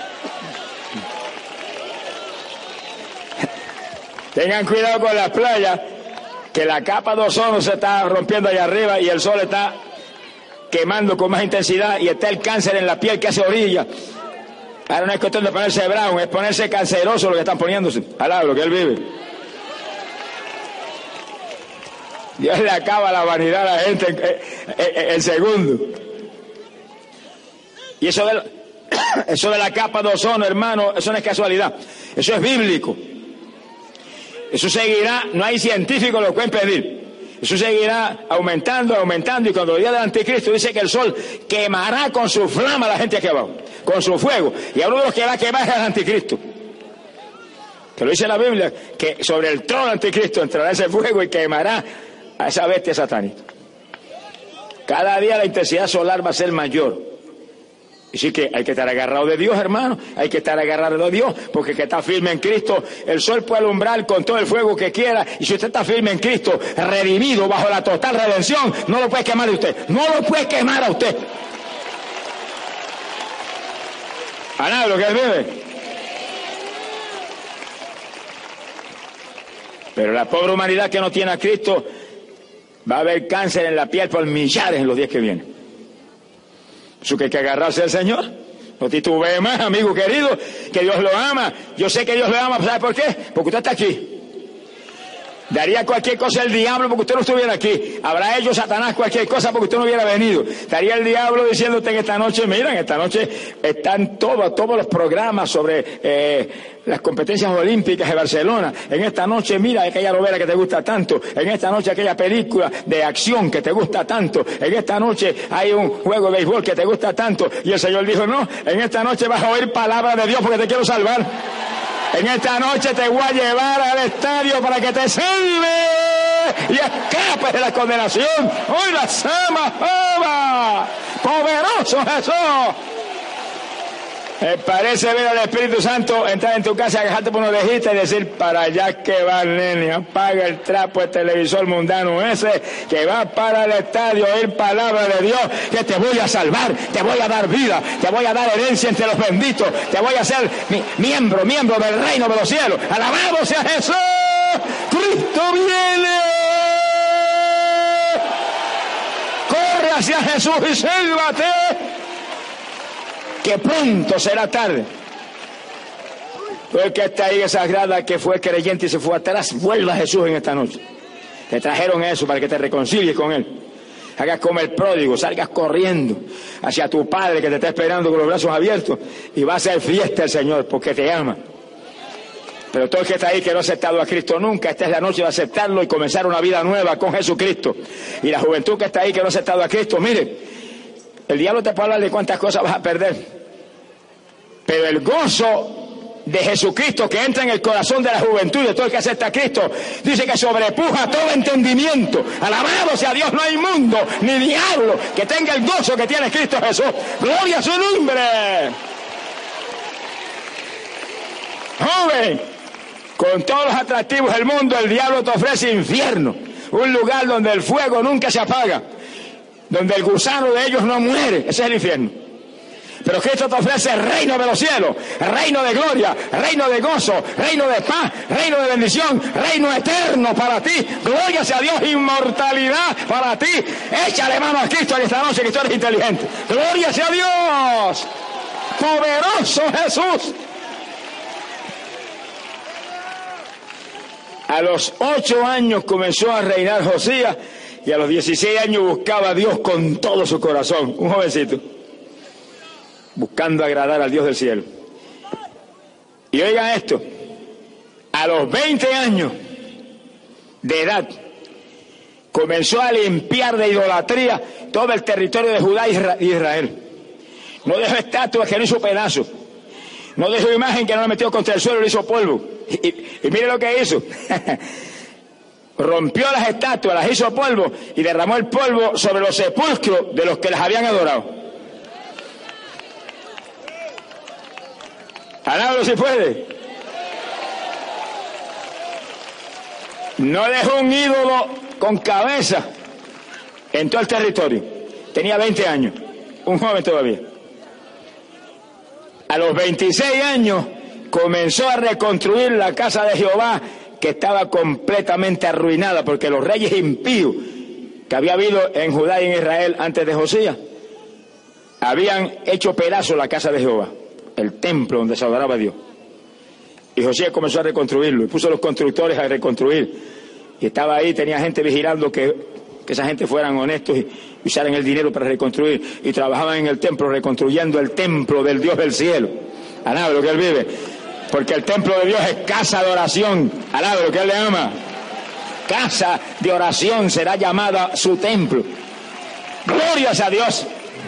Tengan cuidado con las playas, que la capa de ozono se está rompiendo allá arriba y el sol está quemando con más intensidad y está el cáncer en la piel que hace orilla. Ahora no es cuestión de ponerse brown, es ponerse canceroso lo que están poniéndose. Alá, lo que él vive. Dios le acaba la vanidad a la gente en, en, en, en segundo. Y eso de, eso de la capa de ozono, hermano, eso no es casualidad. Eso es bíblico. Eso seguirá, no hay científicos que lo pueden pedir. Eso seguirá aumentando, aumentando, y cuando el día del anticristo dice que el sol quemará con su flama a la gente aquí abajo, con su fuego, y a uno de los que va a quemar es el anticristo, que lo dice la Biblia, que sobre el trono del anticristo entrará ese fuego y quemará a esa bestia satánica. Cada día la intensidad solar va a ser mayor. Y sí que hay que estar agarrado de Dios, hermano, hay que estar agarrado de Dios, porque el que está firme en Cristo, el sol puede alumbrar con todo el fuego que quiera, y si usted está firme en Cristo, redimido bajo la total redención, no lo puede quemar a usted, no lo puede quemar a usted. A nada, lo que él vive. Pero la pobre humanidad que no tiene a Cristo, va a haber cáncer en la piel por millares en los días que vienen. Eso que hay que agarrarse al Señor. No titubee más, amigo querido, que Dios lo ama. Yo sé que Dios lo ama, ¿sabe por qué? Porque usted está aquí. Daría cualquier cosa el diablo porque usted no estuviera aquí. Habrá hecho Satanás cualquier cosa porque usted no hubiera venido. Estaría el diablo diciéndote en esta noche, mira, en esta noche están todos, todos los programas sobre eh, las competencias olímpicas de Barcelona. En esta noche, mira aquella novela que te gusta tanto. En esta noche aquella película de acción que te gusta tanto. En esta noche hay un juego de béisbol que te gusta tanto. Y el Señor dijo, no, en esta noche vas a oír palabra de Dios porque te quiero salvar. En esta noche te voy a llevar al estadio para que te salve y escapes de la condenación. Hoy la sama, Jehová, poderoso Jesús. Me parece ver al Espíritu Santo entrar en tu casa, agajarte por una orejita y decir, para allá que va, nene, apaga el trapo, el televisor mundano ese, que va para el estadio a oír palabra de Dios, que te voy a salvar, te voy a dar vida, te voy a dar herencia entre los benditos, te voy a hacer mi, miembro, miembro del reino de los cielos. ¡Alabado sea Jesús! ¡Cristo viene! ¡Corre hacia Jesús y sálvate! Que pronto será tarde. Todo el que está ahí en esa grada, que fue creyente y se fue atrás, vuelva a Jesús en esta noche. Te trajeron eso para que te reconcilies con Él. Hagas como el pródigo, salgas corriendo hacia tu Padre que te está esperando con los brazos abiertos y va a hacer fiesta el Señor porque te ama. Pero todo el que está ahí que no ha aceptado a Cristo nunca, esta es la noche de aceptarlo y comenzar una vida nueva con Jesucristo. Y la juventud que está ahí que no ha aceptado a Cristo, mire, el diablo te puede hablar de cuántas cosas vas a perder, pero el gozo de Jesucristo que entra en el corazón de la juventud y de todo el que acepta a Cristo, dice que sobrepuja todo entendimiento. Alabado sea Dios, no hay mundo ni diablo que tenga el gozo que tiene Cristo Jesús. Gloria a su nombre. Joven, con todos los atractivos del mundo, el diablo te ofrece infierno, un lugar donde el fuego nunca se apaga, donde el gusano de ellos no muere. Ese es el infierno. Pero Cristo te ofrece el reino de los cielos, reino de gloria, reino de gozo, reino de paz, reino de bendición, reino eterno para ti. Gloria sea a Dios, inmortalidad para ti. Échale mano a Cristo en esta noche, que tú eres inteligente. Gloria sea a Dios. Poderoso Jesús. A los ocho años comenzó a reinar Josías y a los dieciséis años buscaba a Dios con todo su corazón. Un jovencito, buscando agradar al Dios del cielo. Y oigan esto, a los veinte años de edad comenzó a limpiar de idolatría todo el territorio de Judá y Israel. No dejó estatuas que no hizo pedazos, no dejó imagen que no la metió contra el suelo, le hizo polvo. Y, y, y mire lo que hizo. Rompió las estatuas, las hizo polvo y derramó el polvo sobre los sepulcros de los que las habían adorado. Alábalo si puede. No dejó un ídolo con cabeza en todo el territorio. Tenía veinte años, un joven todavía. A los veintiséis años comenzó a reconstruir la casa de Jehová, que estaba completamente arruinada porque los reyes impíos que había habido en Judá y en Israel antes de Josías habían hecho pedazos la casa de Jehová, el templo donde se adoraba a Dios. Y Josías comenzó a reconstruirlo y puso a los constructores a reconstruir. Y estaba ahí, tenía gente vigilando que, que esa gente fueran honestos y usaran el dinero para reconstruir. Y trabajaban en el templo reconstruyendo el templo del Dios del cielo. Alaba lo que Él vive. Porque el templo de Dios es casa de oración. Alaba lo que Él le ama. Casa de oración será llamada su templo. Glorias a Dios.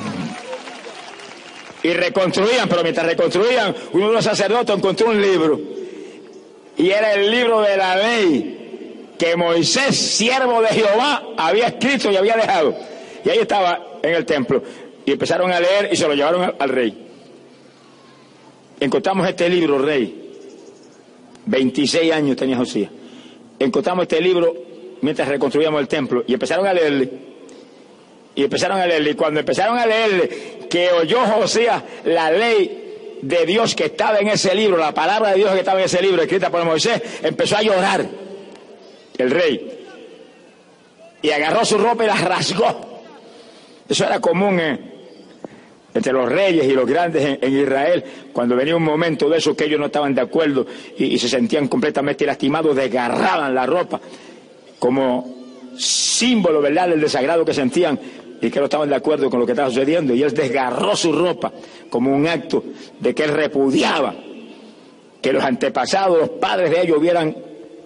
Y reconstruían, pero mientras reconstruían, uno de los sacerdotes encontró un libro. Y era el libro de la ley que Moisés, siervo de Jehová, había escrito y había dejado. Y ahí estaba en el templo. Y empezaron a leer y se lo llevaron al, al rey. Encontramos este libro, rey. veintiséis años tenía Josías. Encontramos este libro mientras reconstruíamos el templo. Y empezaron a leerle. Y empezaron a leerle. Y cuando empezaron a leerle, que oyó Josías la ley de Dios que estaba en ese libro, la palabra de Dios que estaba en ese libro, escrita por Moisés, empezó a llorar el rey. Y agarró su ropa y la rasgó. Eso era común eh, entre los reyes y los grandes en, en Israel. Cuando venía un momento de eso que ellos no estaban de acuerdo y, y se sentían completamente lastimados, desgarraban la ropa como símbolo, ¿verdad?, del desagrado que sentían y que no estaban de acuerdo con lo que estaba sucediendo. Y él desgarró su ropa como un acto de que él repudiaba que los antepasados, los padres de ellos, hubieran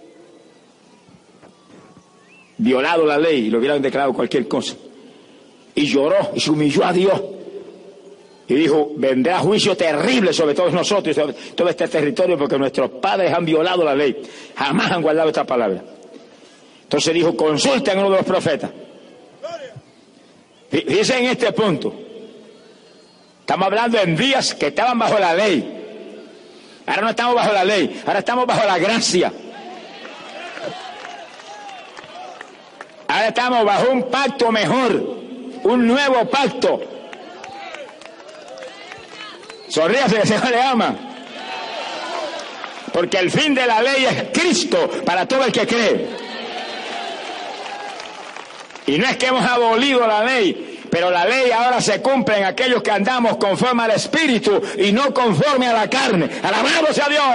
violado la ley y lo hubieran declarado cualquier cosa. Y lloró y se humilló a Dios y dijo: vendrá juicio terrible sobre todos nosotros y sobre todo este territorio, porque nuestros padres han violado la ley, jamás han guardado esta palabra. Entonces dijo: consulten a uno de los profetas. Dice en este punto Estamos hablando en días que estaban bajo la ley. Ahora no estamos bajo la ley, ahora estamos bajo la gracia. Ahora estamos bajo un pacto mejor, un nuevo pacto. Sonríase que el Señor le ama. Porque el fin de la ley es Cristo para todo el que cree. Y no es que hemos abolido la ley, pero la ley ahora se cumple en aquellos que andamos conforme al Espíritu y no conforme a la carne. ¡Alabado sea Dios!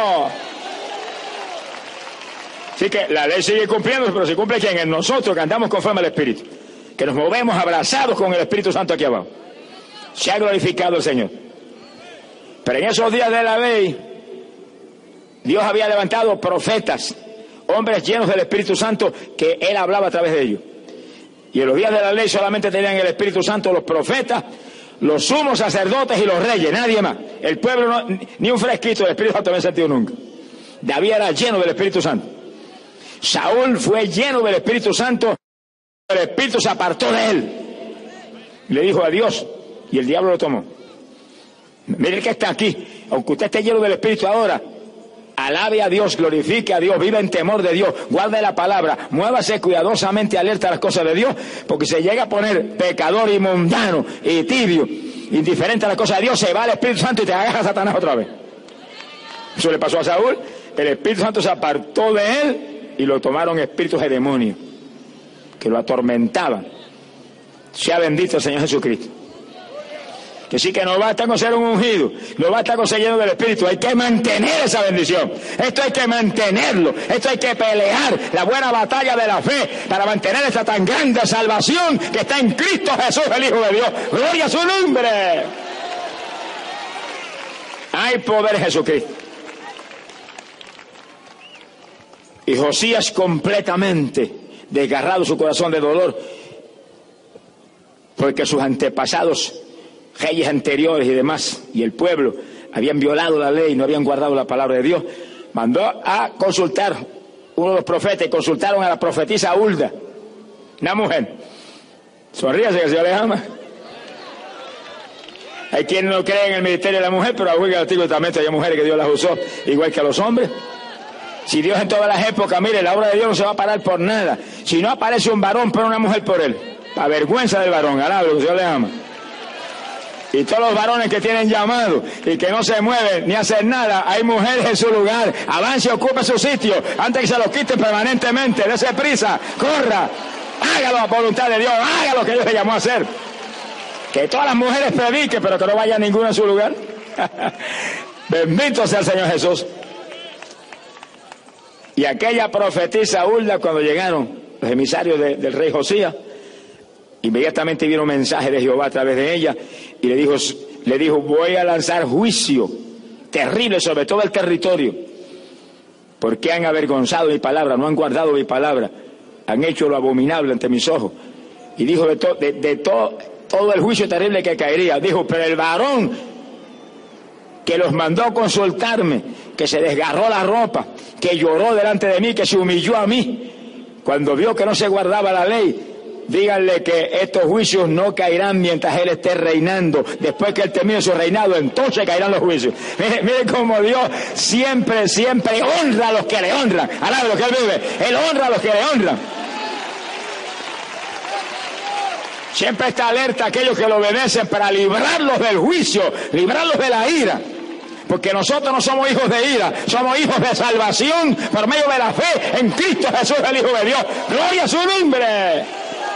Así que la ley sigue cumpliéndose, pero se cumple ¿quién? En nosotros que andamos conforme al Espíritu, que nos movemos abrazados con el Espíritu Santo aquí abajo. Se ha glorificado el Señor. Pero en esos días de la ley, Dios había levantado profetas, hombres llenos del Espíritu Santo, que Él hablaba a través de ellos. Y en los días de la ley solamente tenían el Espíritu Santo los profetas, los sumos sacerdotes y los reyes, nadie más. El pueblo, no, ni un fresquito del Espíritu Santo había sentido nunca. David era lleno del Espíritu Santo. Saúl fue lleno del Espíritu Santo, el Espíritu se apartó de él. Le dijo a Dios, y el diablo lo tomó. Mire que está aquí, aunque usted esté lleno del Espíritu ahora, alabe a Dios, glorifique a Dios, viva en temor de Dios, guarde la palabra, muévase cuidadosamente alerta a las cosas de Dios, porque se llega a poner pecador y mundano y tibio, indiferente a las cosas de Dios, se va el Espíritu Santo y te agarra a Satanás otra vez. Eso le pasó a Saúl, el Espíritu Santo se apartó de él y lo tomaron espíritus de demonios que lo atormentaban. Sea bendito el Señor Jesucristo. Que sí, que no basta con ser un ungido, no basta con ser lleno del Espíritu, hay que mantener esa bendición. Esto hay que mantenerlo, esto hay que pelear la buena batalla de la fe para mantener esta tan grande salvación que está en Cristo Jesús, el Hijo de Dios. ¡Gloria a su nombre! Hay poder en Jesucristo. Y Josías, completamente desgarrado su corazón de dolor, porque sus antepasados, reyes anteriores y demás, y el pueblo, habían violado la ley, no habían guardado la palabra de Dios, mandó a consultar uno de los profetas, y consultaron a la profetisa Hulda, una mujer. Sonríase que el Señor le ama. Hay quienes no creen en el ministerio de la mujer, pero aún en el Antiguo Testamento hay mujeres que Dios las usó, igual que a los hombres. Si Dios en todas las épocas, mire, la obra de Dios no se va a parar por nada. Si no aparece un varón, pone una mujer por él. La vergüenza del varón, alabe, que el Señor le ama. Y todos los varones que tienen llamado y que no se mueven ni hacen nada, hay mujeres en su lugar. Avance y ocupe su sitio antes que se lo quiten permanentemente. Dese prisa, corra, hágalo a voluntad de Dios, haga lo que Dios le llamó a hacer. Que todas las mujeres prediquen, pero que no vaya ninguna en su lugar. Bendito sea el Señor Jesús. Y aquella profetisa Hulda, cuando llegaron los emisarios de, del rey Josías, inmediatamente vino un mensaje de Jehová a través de ella y le dijo, le dijo, voy a lanzar juicio terrible sobre todo el territorio, porque han avergonzado mi palabra, no han guardado mi palabra, han hecho lo abominable ante mis ojos. Y dijo de, to, de, de todo, todo el juicio terrible que caería. Dijo, pero el varón que los mandó a consultarme, que se desgarró la ropa, que lloró delante de mí, que se humilló a mí, cuando vio que no se guardaba la ley, díganle que estos juicios no caerán mientras él esté reinando. Después que él termine su reinado, entonces caerán los juicios. Mire, mire cómo Dios siempre, siempre honra a los que le honran. Alabe lo que él vive. Él honra a los que le honran. Siempre está alerta a aquellos que lo obedecen para librarlos del juicio, librarlos de la ira. Porque nosotros no somos hijos de ira, somos hijos de salvación por medio de la fe en Cristo Jesús, el Hijo de Dios. ¡Gloria a su nombre!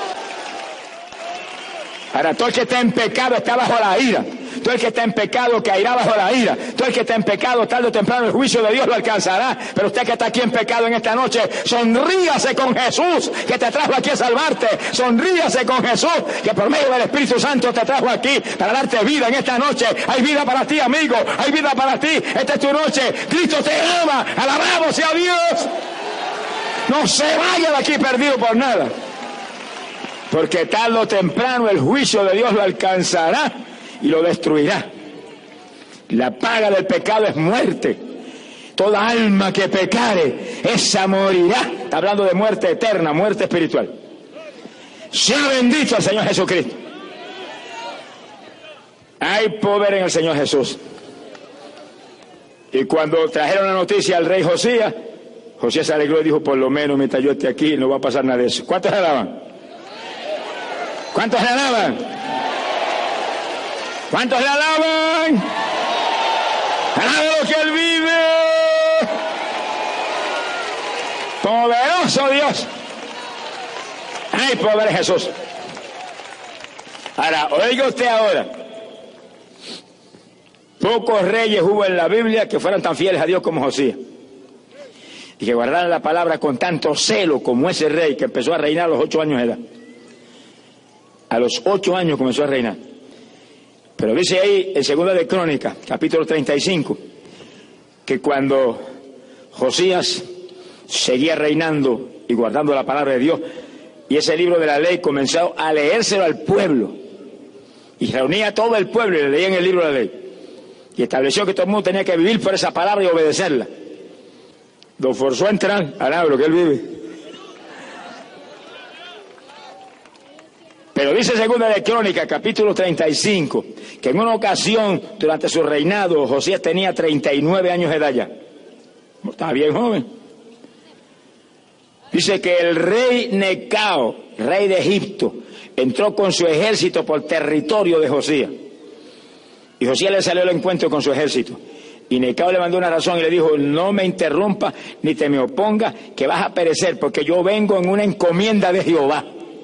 Ahora, todo el que está en pecado está bajo la ira. Todo el que está en pecado caerá bajo la ira. Todo el que está en pecado, tarde o temprano, el juicio de Dios lo alcanzará. Pero usted que está aquí en pecado en esta noche, sonríase con Jesús, que te trajo aquí a salvarte. Sonríase con Jesús, que por medio del Espíritu Santo te trajo aquí para darte vida en esta noche. Hay vida para ti, amigo. Hay vida para ti. Esta es tu noche. Cristo te ama. Alabado sea Dios. No se vaya de aquí perdido por nada. Porque tarde o temprano el juicio de Dios lo alcanzará y lo destruirá. La paga del pecado es muerte. Toda alma que pecare, esa morirá. Está hablando de muerte eterna, muerte espiritual. Sea bendito el Señor Jesucristo. Hay poder en el Señor Jesús. Y cuando trajeron la noticia al rey Josías, Josías se alegró y dijo, por lo menos mientras yo esté aquí no va a pasar nada de eso. ¿Cuántos le alaban? ¿Cuántos le alaban? ¿Cuántos le alaban? ¡Alabe lo que Él vive! ¡Poderoso Dios! ¡Hay poder en Jesús! Ahora, oiga usted ahora. Pocos reyes hubo en la Biblia que fueran tan fieles a Dios como Josías. Y que guardaran la palabra con tanto celo como ese rey que empezó a reinar a los ocho años de edad. A los ocho años comenzó a reinar. Pero dice ahí en Segunda de Crónicas, capítulo treinta y cinco, que cuando Josías seguía reinando y guardando la palabra de Dios, y ese libro de la ley comenzó a leérselo al pueblo, y reunía a todo el pueblo y le leían el libro de la ley, y estableció que todo el mundo tenía que vivir por esa palabra y obedecerla. Lo forzó a entrar a lo que él vive. Pero dice Segunda de Crónicas, capítulo treinta y cinco, que en una ocasión, durante su reinado, Josías tenía treinta y nueve años de edad ya. Estaba bien joven. Dice que el rey Necao, rey de Egipto, entró con su ejército por territorio de Josías. Y Josías le salió al encuentro con su ejército. Y Necao le mandó una razón y le dijo, no me interrumpa ni te me oponga, que vas a perecer, porque yo vengo en una encomienda de Jehová.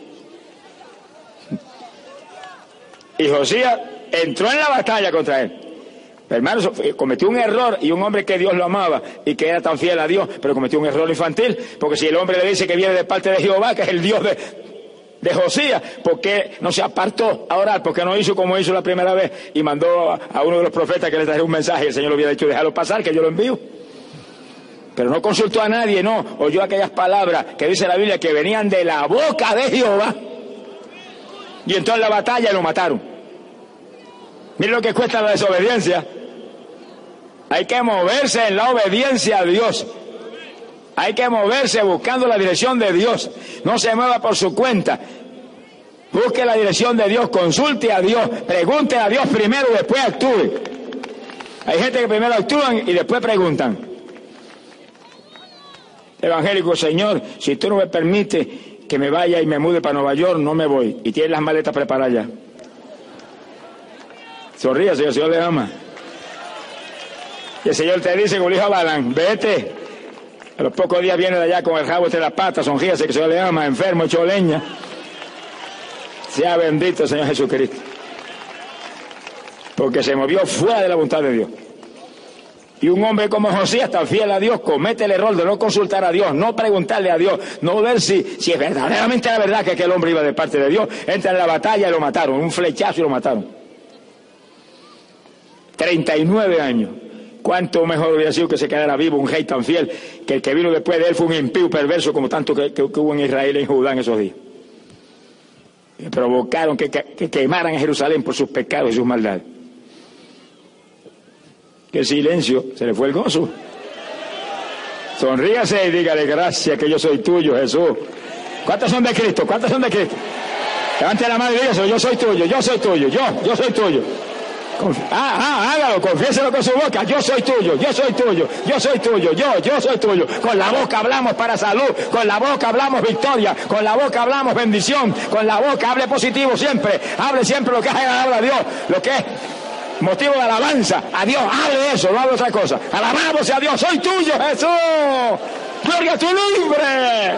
Y Josías entró en la batalla contra él. Pero, hermanos, cometió un error, y un hombre que Dios lo amaba y que era tan fiel a Dios, pero cometió un error infantil, porque si el hombre le dice que viene de parte de Jehová, que es el Dios de, de Josías, ¿por qué no se apartó a orar? ¿Por qué no hizo como hizo la primera vez y mandó a, a uno de los profetas que le trajera un mensaje? El Señor le hubiera dicho, déjalo pasar, que yo lo envío. Pero no consultó a nadie, no, oyó aquellas palabras que dice la Biblia que venían de la boca de Jehová. Y entró en la batalla y lo mataron. Miren lo que cuesta la desobediencia. Hay que moverse en la obediencia a Dios. Hay que moverse buscando la dirección de Dios. No se mueva por su cuenta. Busque la dirección de Dios, consulte a Dios, pregunte a Dios primero y después actúe. Hay gente que primero actúan y después preguntan. Evangélico, Señor, si tú no me permites que me vaya y me mude para Nueva York, no me voy. Y tiene las maletas preparadas ya. Sonríe, Señor, el Señor le ama. Y el Señor te dice, como le dijo a Balán, vete. A los pocos días viene de allá con el rabo entre las patas, sonríase, que el Señor le ama, enfermo, hecho leña. Sea bendito el Señor Jesucristo. Porque se movió fuera de la voluntad de Dios. Y un hombre como Josías, tan fiel a Dios, comete el error de no consultar a Dios, no preguntarle a Dios, no ver si, si es verdaderamente la verdad que aquel hombre iba de parte de Dios. Entra en la batalla y lo mataron, un flechazo y lo mataron. treinta y nueve años. Cuánto mejor hubiera sido que se quedara vivo un rey tan fiel, que el que vino después de él fue un impío perverso como tanto que, que, que hubo en Israel y en Judá en esos días. Que provocaron que, que, que quemaran a Jerusalén por sus pecados y sus maldades. Que silencio, se le fue el gozo. Sonríase y dígale gracias que yo soy tuyo, Jesús. ¿Cuántos son de Cristo? ¿Cuántos son de Cristo? Levante la mano y dígase, yo soy tuyo, yo soy tuyo, yo, yo soy tuyo. Conf ah, ah, hágalo, confiéselo con su boca, yo soy tuyo, yo soy tuyo, yo soy tuyo, yo, yo soy tuyo. Con la boca hablamos para salud, con la boca hablamos victoria, con la boca hablamos bendición, con la boca hable positivo siempre, hable siempre lo que es agradable a Dios, lo que es motivo de alabanza a Dios, hable eso, no hable otra cosa. Alabamos a Dios, soy tuyo, Jesús, gloria a tu nombre.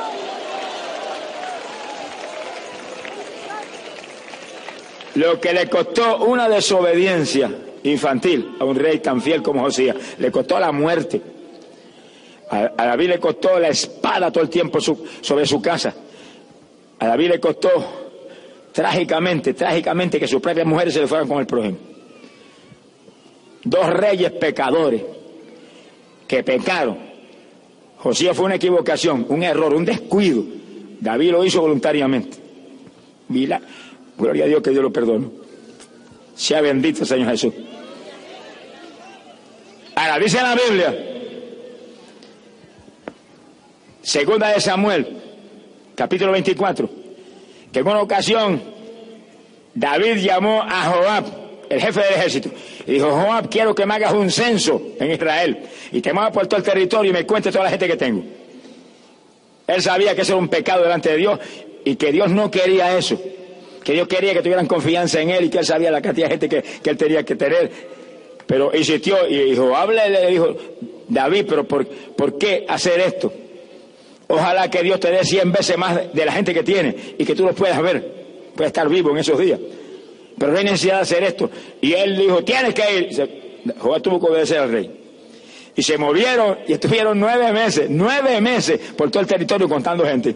Lo que le costó una desobediencia infantil a un rey tan fiel como Josías, le costó la muerte. A, a David le costó la espada todo el tiempo su, sobre su casa. A David le costó trágicamente, trágicamente que sus propias mujeres se le fueran con el prójimo. Dos reyes pecadores que pecaron. Josías fue una equivocación, un error, un descuido. David lo hizo voluntariamente. Mira, gloria a Dios, que Dios lo perdone. Sea bendito el Señor Jesús. Ahora dice la Biblia, segunda de Samuel, capítulo veinticuatro, que en una ocasión David llamó a Joab, el jefe del ejército, y dijo: Joab, quiero que me hagas un censo en Israel y te muevas por todo el territorio y me cuentes toda la gente que tengo. Él sabía que eso era un pecado delante de Dios y que Dios no quería eso, que Dios quería que tuvieran confianza en él y que él sabía la cantidad de gente que, que él tenía que tener. Pero insistió y dijo: háblale, le dijo David, pero por, ¿por qué hacer esto? Ojalá que Dios te dé cien veces más de la gente que tiene y que tú los puedas ver, puedas estar vivo en esos días. Pero no hay necesidad de hacer esto. Y él dijo: tienes que ir. Joab tuvo que obedecer al rey. Y se movieron y estuvieron nueve meses, nueve meses por todo el territorio contando gente.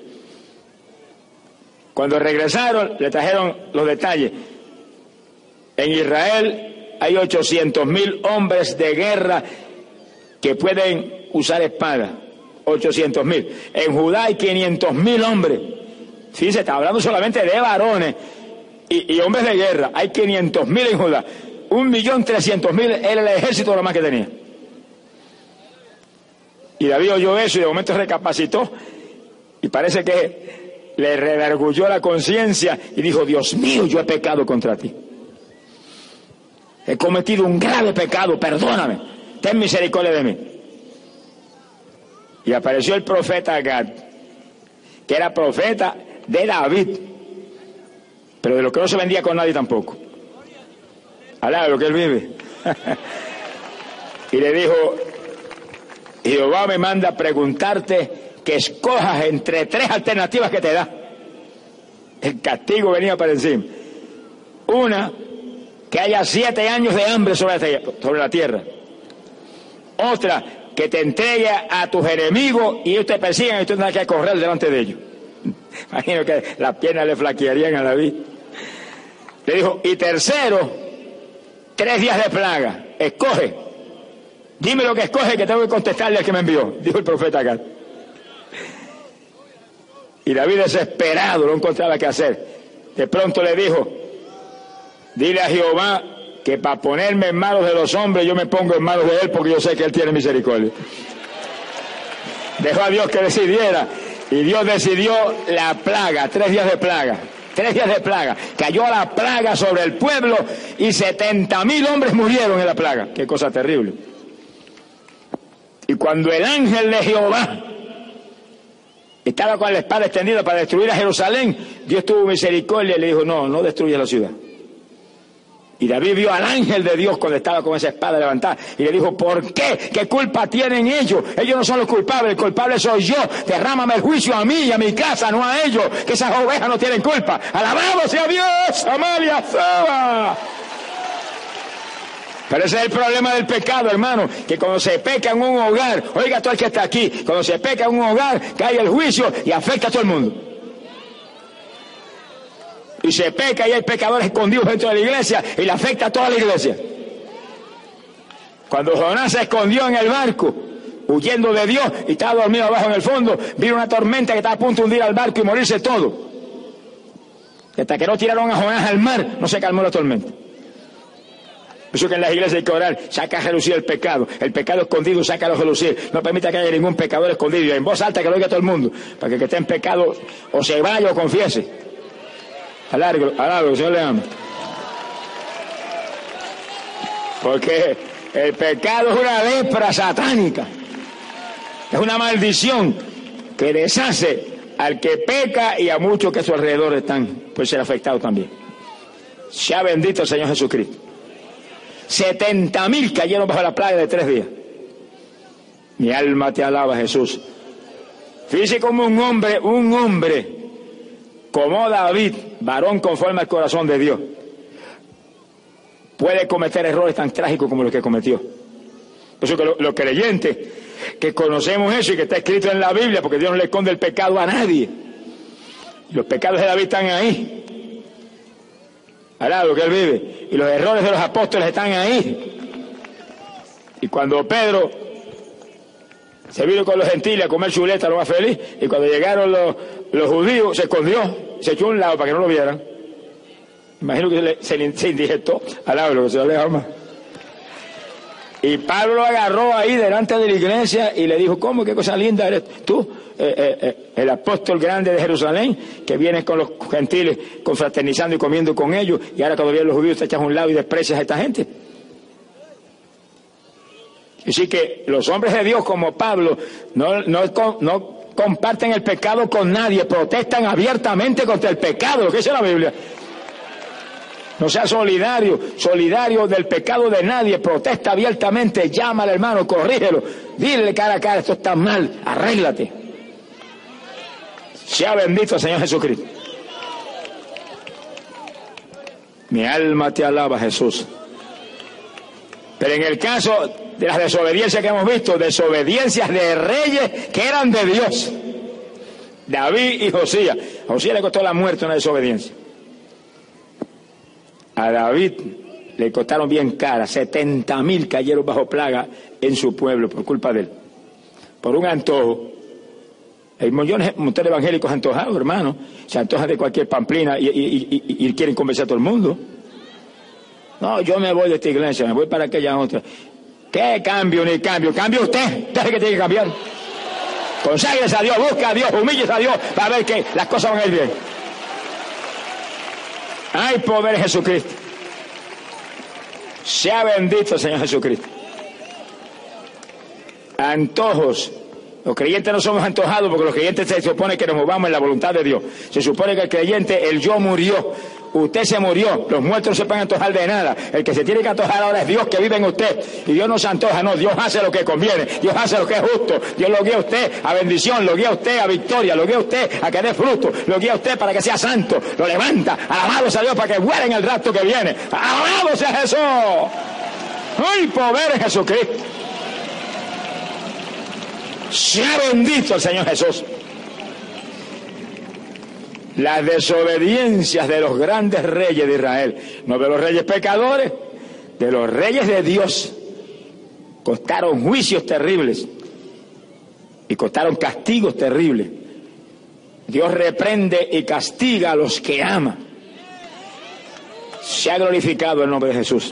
Cuando regresaron, le trajeron los detalles. En Israel hay ochocientos mil hombres de guerra que pueden usar espada. ochocientos mil. En Judá hay quinientos mil hombres. Sí, se está hablando solamente de varones y, y hombres de guerra. Hay quinientos mil en Judá. Un millón trescientos mil era el ejército lo más que tenía. Y David oyó eso y de momento recapacitó y parece que le redarguyó la conciencia y dijo: Dios mío, yo he pecado contra ti. He cometido un grave pecado, perdóname, ten misericordia de mí. Y apareció el profeta Gad, que era profeta de David, pero de lo que no se vendía con nadie tampoco. Alá de lo que él vive. Y le dijo: Jehová me manda a preguntarte que escojas entre tres alternativas que te da. El castigo venía para encima. Una, que haya siete años de hambre sobre la, sobre la tierra. Otra, que te entregue a tus enemigos y ellos te persigan y tú tengas que correr delante de ellos. Imagino que las piernas le flaquearían a David. Le dijo: y tercero, tres días de plaga. Escoge. Dime lo que escoge, que tengo que contestarle al que me envió, dijo el profeta Gad. Y David, desesperado, no encontraba qué hacer. De pronto le dijo: dile a Jehová que para ponerme en manos de los hombres yo me pongo en manos de él, porque yo sé que él tiene misericordia. Dejó a Dios que decidiera y Dios decidió la plaga, tres días de plaga. Tres días de plaga. Cayó la plaga sobre el pueblo y setenta mil hombres murieron en la plaga. Qué cosa terrible. Y cuando el ángel de Jehová estaba con la espada extendida para destruir a Jerusalén, Dios tuvo misericordia y le dijo: no, no destruyas la ciudad. Y David vio al ángel de Dios cuando estaba con esa espada levantada y le dijo: ¿por qué? ¿Qué culpa tienen ellos? Ellos no son los culpables, el culpable soy yo. Derrámame el juicio a mí y a mi casa, no a ellos, que esas ovejas no tienen culpa. ¡Alabado sea Dios! ¡Amalia Saba! Pero ese es el problema del pecado, hermano, que cuando se peca en un hogar, oiga todo el que está aquí, cuando se peca en un hogar, cae el juicio y afecta a todo el mundo. Y se peca y hay pecadores escondidos dentro de la iglesia y le afecta a toda la iglesia. Cuando Jonás se escondió en el barco, huyendo de Dios, y estaba dormido abajo en el fondo, vino una tormenta que estaba a punto de hundir al barco y morirse todo. Y hasta que no tiraron a Jonás al mar, no se calmó la tormenta. Por eso que en las iglesias hay que orar: saca a relucir el pecado, el pecado escondido, sácalo a relucir, no permita que haya ningún pecador escondido, y en voz alta que lo oiga todo el mundo, para que el que esté en pecado o se vaya o confiese. Alargo, alargo, el Señor le ama. Porque el pecado es una lepra satánica, es una maldición que deshace al que peca y a muchos que a su alrededor están, pueden ser afectados también. Sea bendito el Señor Jesucristo. setenta mil cayeron bajo la plaga de tres días. Mi alma te alaba, Jesús. Fíjese como un hombre, un hombre como David, varón conforme al corazón de Dios, puede cometer errores tan trágicos como los que cometió. Por eso que los lo creyentes que conocemos eso y que está escrito en la Biblia, porque Dios no le esconde el pecado a nadie, los pecados de David están ahí, al lado que él vive, y los errores de los apóstoles están ahí. Y cuando Pedro se vino con los gentiles a comer chuleta, lo más feliz, y cuando llegaron los, los judíos, se escondió, se echó a un lado para que no lo vieran. Imagino que se, le, se, se indigestó al lado, que se lo deja más. Y Pablo lo agarró ahí delante de la iglesia y le dijo, ¿cómo? ¿Qué cosa linda eres tú? Eh, eh, eh, el apóstol grande de Jerusalén, que vienes con los gentiles, confraternizando y comiendo con ellos, y ahora cuando vienen los judíos te echas a un lado y desprecias a esta gente. Así que los hombres de Dios como Pablo no, no, no comparten el pecado con nadie, protestan abiertamente contra el pecado, lo que dice la Biblia. No sea solidario, solidario del pecado de nadie, protesta abiertamente, llama al hermano, corrígelo, dile cara a cara, esto está mal, arréglate. Sea bendito el Señor Jesucristo. Mi alma te alaba, Jesús. Pero en el caso de las desobediencias que hemos visto, desobediencias de reyes que eran de Dios, David y Josías. A Josías le costó la muerte una desobediencia. A David le costaron bien cara, setenta mil cayeron bajo plaga en su pueblo por culpa de él, por un antojo. Hay millones, montones de evangélicos antojados, hermano, se antojan de cualquier pamplina y, y, y, y quieren convencer a todo el mundo. No, yo me voy de esta iglesia, me voy para aquella otra. ¿Qué cambio ni cambio? Cambio usted, usted es el que tiene que cambiar. Conságrese a Dios, busca a Dios, humíllese a Dios para ver que las cosas van a ir bien. Hay poder en Jesucristo. Sea bendito el Señor Jesucristo. Antojos. Los creyentes no somos antojados porque los creyentes se supone que nos movamos en la voluntad de Dios. Se supone que el creyente, el yo murió. Usted se murió. Los muertos no se pueden antojar de nada. El que se tiene que antojar ahora es Dios que vive en usted. Y Dios no se antoja, no. Dios hace lo que conviene. Dios hace lo que es justo. Dios lo guía a usted a bendición. Lo guía a usted a victoria. Lo guía a usted a que dé fruto. Lo guía a usted para que sea santo. Lo levanta. Alabado sea Dios para que muera en el rapto que viene. Alabado sea Jesús. ¡Ay, poder en Jesucristo! Sea bendito el Señor Jesús. Las desobediencias de los grandes reyes de Israel, no de los reyes pecadores, de los reyes de Dios, costaron juicios terribles y costaron castigos terribles. Dios reprende y castiga a los que ama. Se ha glorificado el nombre de Jesús.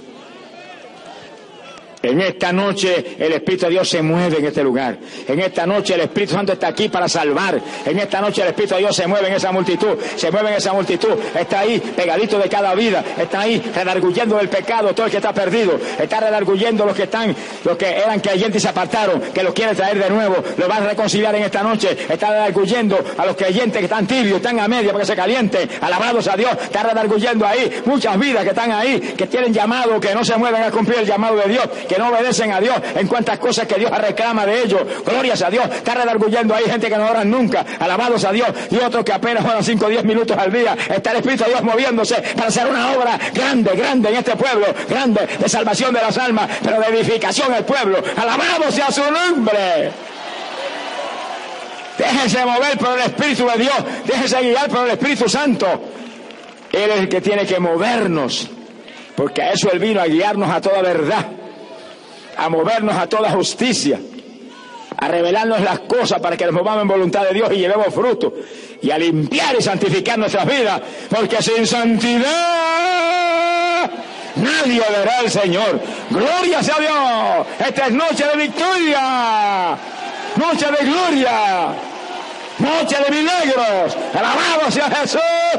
En esta noche el Espíritu de Dios se mueve en este lugar. En esta noche el Espíritu Santo está aquí para salvar. En esta noche el Espíritu de Dios se mueve en esa multitud. Se mueve en esa multitud. Está ahí pegadito de cada vida. Está ahí redarguyendo del pecado todo el que está perdido. Está redarguyendo los que están, los que eran creyentes y se apartaron, que los quiere traer de nuevo. Los van a reconciliar en esta noche. Está redarguyendo a los creyentes que están tibios, están a media para que se calienten. Alabados a Dios. Está redarguyendo ahí muchas vidas que están ahí, que tienen llamado, que no se mueven a cumplir el llamado de Dios, que no obedecen a Dios en cuantas cosas que Dios reclama de ellos. Glorias a Dios. Está redarguyendo ahí gente que no oran nunca. Alabados a Dios. Y otros que apenas oran cinco o diez minutos al día. Está el Espíritu de Dios moviéndose para hacer una obra grande, grande en este pueblo. Grande de salvación de las almas, pero de edificación del pueblo. Alabado sea su nombre. Déjense mover por el Espíritu de Dios. Déjense guiar por el Espíritu Santo. Él es el que tiene que movernos. Porque a eso Él vino, a guiarnos a toda verdad, a movernos a toda justicia, a revelarnos las cosas para que nos movamos en voluntad de Dios y llevemos fruto, y a limpiar y santificar nuestras vidas, porque sin santidad nadie verá al Señor. Gloria sea Dios. Esta es noche de victoria, noche de gloria, noche de milagros. Alabado sea Jesús.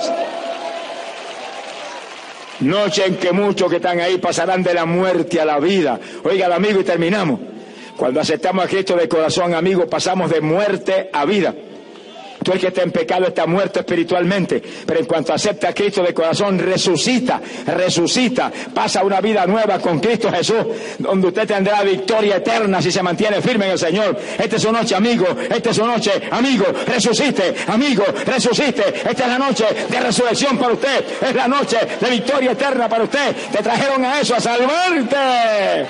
Noche en que muchos que están ahí pasarán de la muerte a la vida. Oiga, amigo, y terminamos. Cuando aceptamos a Cristo de corazón, amigo, pasamos de muerte a vida. Tú el que está en pecado está muerto espiritualmente, pero en cuanto acepta a Cristo de corazón, resucita, resucita, pasa una vida nueva con Cristo Jesús, donde usted tendrá victoria eterna si se mantiene firme en el Señor. Esta es su noche, amigo, esta es su noche, amigo, resucite, amigo, resucite. Esta es la noche de resurrección para usted, es la noche de victoria eterna para usted. Te trajeron a eso, a salvarte.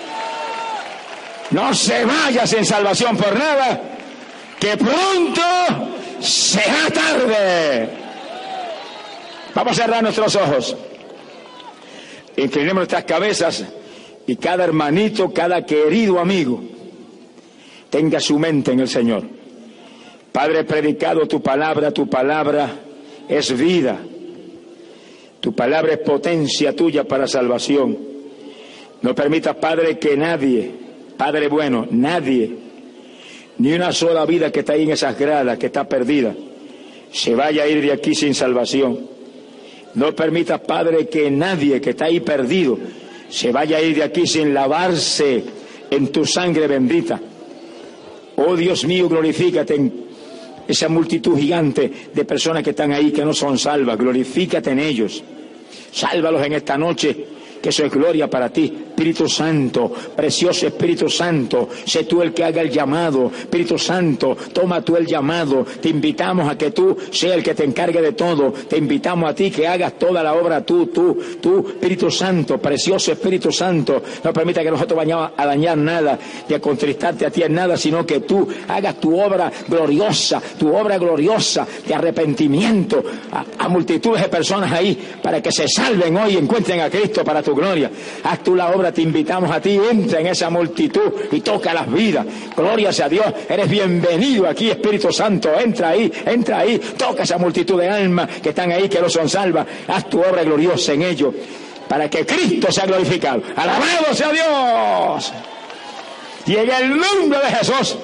No se vaya sin salvación por nada, que pronto será tarde. Vamos a cerrar nuestros ojos, inclinemos nuestras cabezas, y cada hermanito, cada querido amigo tenga su mente en el Señor. Padre, he predicado tu palabra, tu palabra es vida, tu palabra es potencia tuya para salvación. No permitas, Padre, que nadie, Padre bueno, nadie, ni una sola vida que está ahí en esas gradas, que está perdida, se vaya a ir de aquí sin salvación. No permitas, Padre, que nadie que está ahí perdido se vaya a ir de aquí sin lavarse en tu sangre bendita. Oh Dios mío, glorifícate en esa multitud gigante de personas que están ahí que no son salvas. Glorifícate en ellos. Sálvalos en esta noche, que eso es gloria para ti. Espíritu Santo, precioso Espíritu Santo, sé tú el que haga el llamado. Espíritu Santo, toma tú el llamado. Te invitamos a que tú seas el que te encargue de todo. Te invitamos a ti que hagas toda la obra tú, tú, tú, Espíritu Santo, precioso Espíritu Santo. No permita que nosotros vayamos a dañar nada y a contristarte a ti en nada, sino que tú hagas tu obra gloriosa, tu obra gloriosa de arrepentimiento a, a multitudes de personas ahí para que se salven hoy y encuentren a Cristo para tu gloria. Haz tú la obra. Te invitamos a ti, entra en esa multitud y toca las vidas. Gloria sea a Dios, eres bienvenido aquí, Espíritu Santo. Entra ahí, entra ahí, toca esa multitud de almas que están ahí, que no son salvas. Haz tu obra gloriosa en ellos, para que Cristo sea glorificado. Alabado sea Dios. Y en el nombre de Jesús,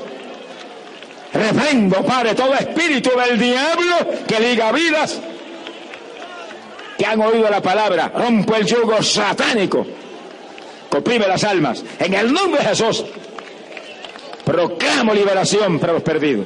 reprendo, Padre, todo espíritu del diablo que liga vidas, que han oído la palabra. Rompo el yugo satánico, comprime las almas. En el nombre de Jesús, proclamo liberación para los perdidos.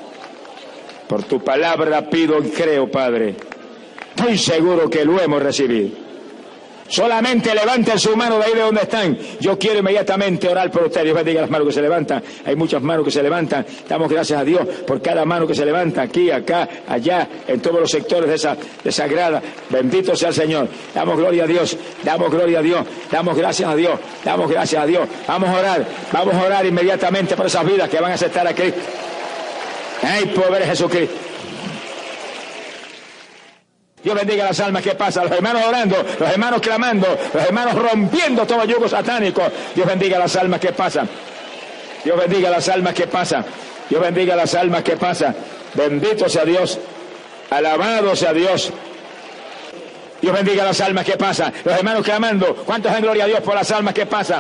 Por tu palabra pido y creo, Padre. Estoy seguro que lo hemos recibido. Solamente levanten su mano de ahí de donde están. Yo quiero inmediatamente orar por ustedes. Dios bendiga las manos que se levantan. Hay muchas manos que se levantan. Damos gracias a Dios por cada mano que se levanta aquí, acá, allá, en todos los sectores de esa, de esa grada. Bendito sea el Señor. Damos gloria a Dios. Damos gloria a Dios. Damos gracias a Dios. Damos gracias a Dios. Vamos a orar. Vamos a orar inmediatamente por esas vidas que van a aceptar a Cristo. ¡Ay, pobre Jesucristo! Dios bendiga las almas que pasan, los hermanos orando, los hermanos clamando, los hermanos rompiendo todo yugo satánico. Dios bendiga las almas que pasan. Dios bendiga las almas que pasan. Dios bendiga las almas que pasan. Bendito sea Dios. Alabado sea Dios. Dios bendiga las almas que pasan. Los hermanos clamando. ¿Cuántos dan gloria a Dios por las almas que pasan?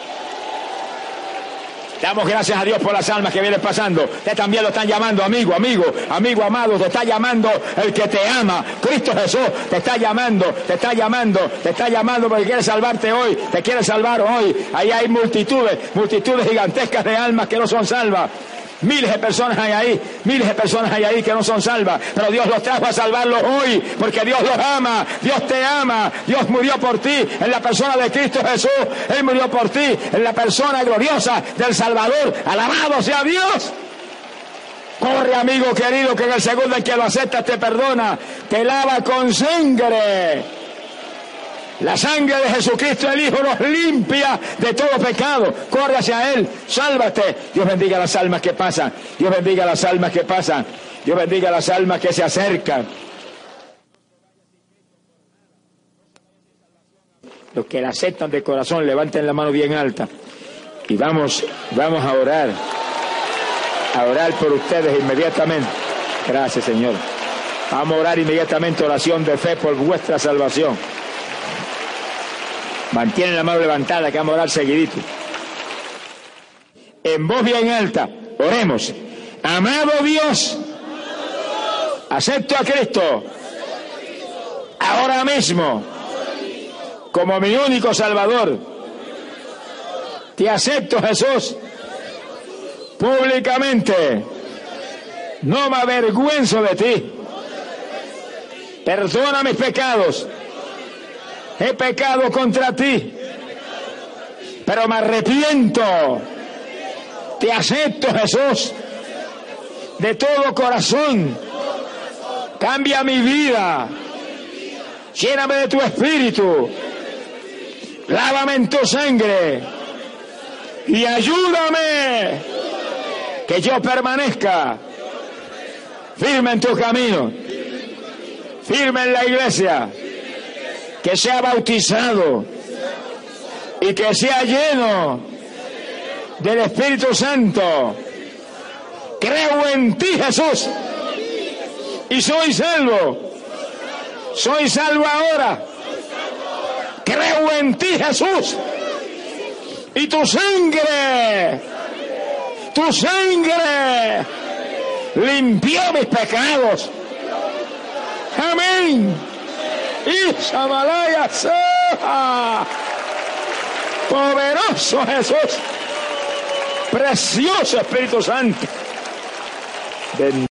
Damos gracias a Dios por las almas que vienen pasando. Usted también lo están llamando, amigo, amigo, amigo amado. Te está llamando el que te ama. Cristo Jesús te está llamando, te está llamando, te está llamando porque quiere salvarte hoy. Te quiere salvar hoy. Ahí hay multitudes, multitudes gigantescas de almas que no son salvas. Miles de personas hay ahí, miles de personas hay ahí que no son salvas, pero Dios los trajo a salvarlos hoy, porque Dios los ama, Dios te ama, Dios murió por ti en la persona de Cristo Jesús, Él murió por ti en la persona gloriosa del Salvador. Alabado sea Dios. Corre, amigo querido, que en el segundo en que lo aceptas te perdona, te lava con sangre. La sangre de Jesucristo el Hijo nos limpia de todo pecado. Corre hacia Él, sálvate. Dios bendiga las almas que pasan. Dios bendiga las almas que pasan. Dios bendiga las almas que se acercan. Los que la aceptan de corazón, levanten la mano bien alta. Y vamos, vamos a orar. A orar por ustedes inmediatamente. Gracias, Señor. Vamos a orar inmediatamente, oración de fe por vuestra salvación. Mantienen la mano levantada, que vamos a orar seguidito. En voz bien alta, oremos. Amado Dios, acepto a Cristo ahora mismo como mi único Salvador. Te acepto, Jesús, públicamente. No me avergüenzo de ti. Perdona mis pecados. He pecado contra ti, pero me arrepiento. Te acepto, Jesús, de todo corazón. Cambia mi vida. Lléname de tu espíritu. Lávame en tu sangre. Y ayúdame que yo permanezca firme en tu camino, firme en la iglesia. Que sea bautizado y que sea lleno del Espíritu Santo. Creo en ti, Jesús, y soy salvo. Soy salvo ahora. Creo en ti, Jesús, Y tu sangre, tu sangre limpió mis pecados. Amén. Y Shamalaya Seja. Poderoso Jesús. Precioso Espíritu Santo. Bendito.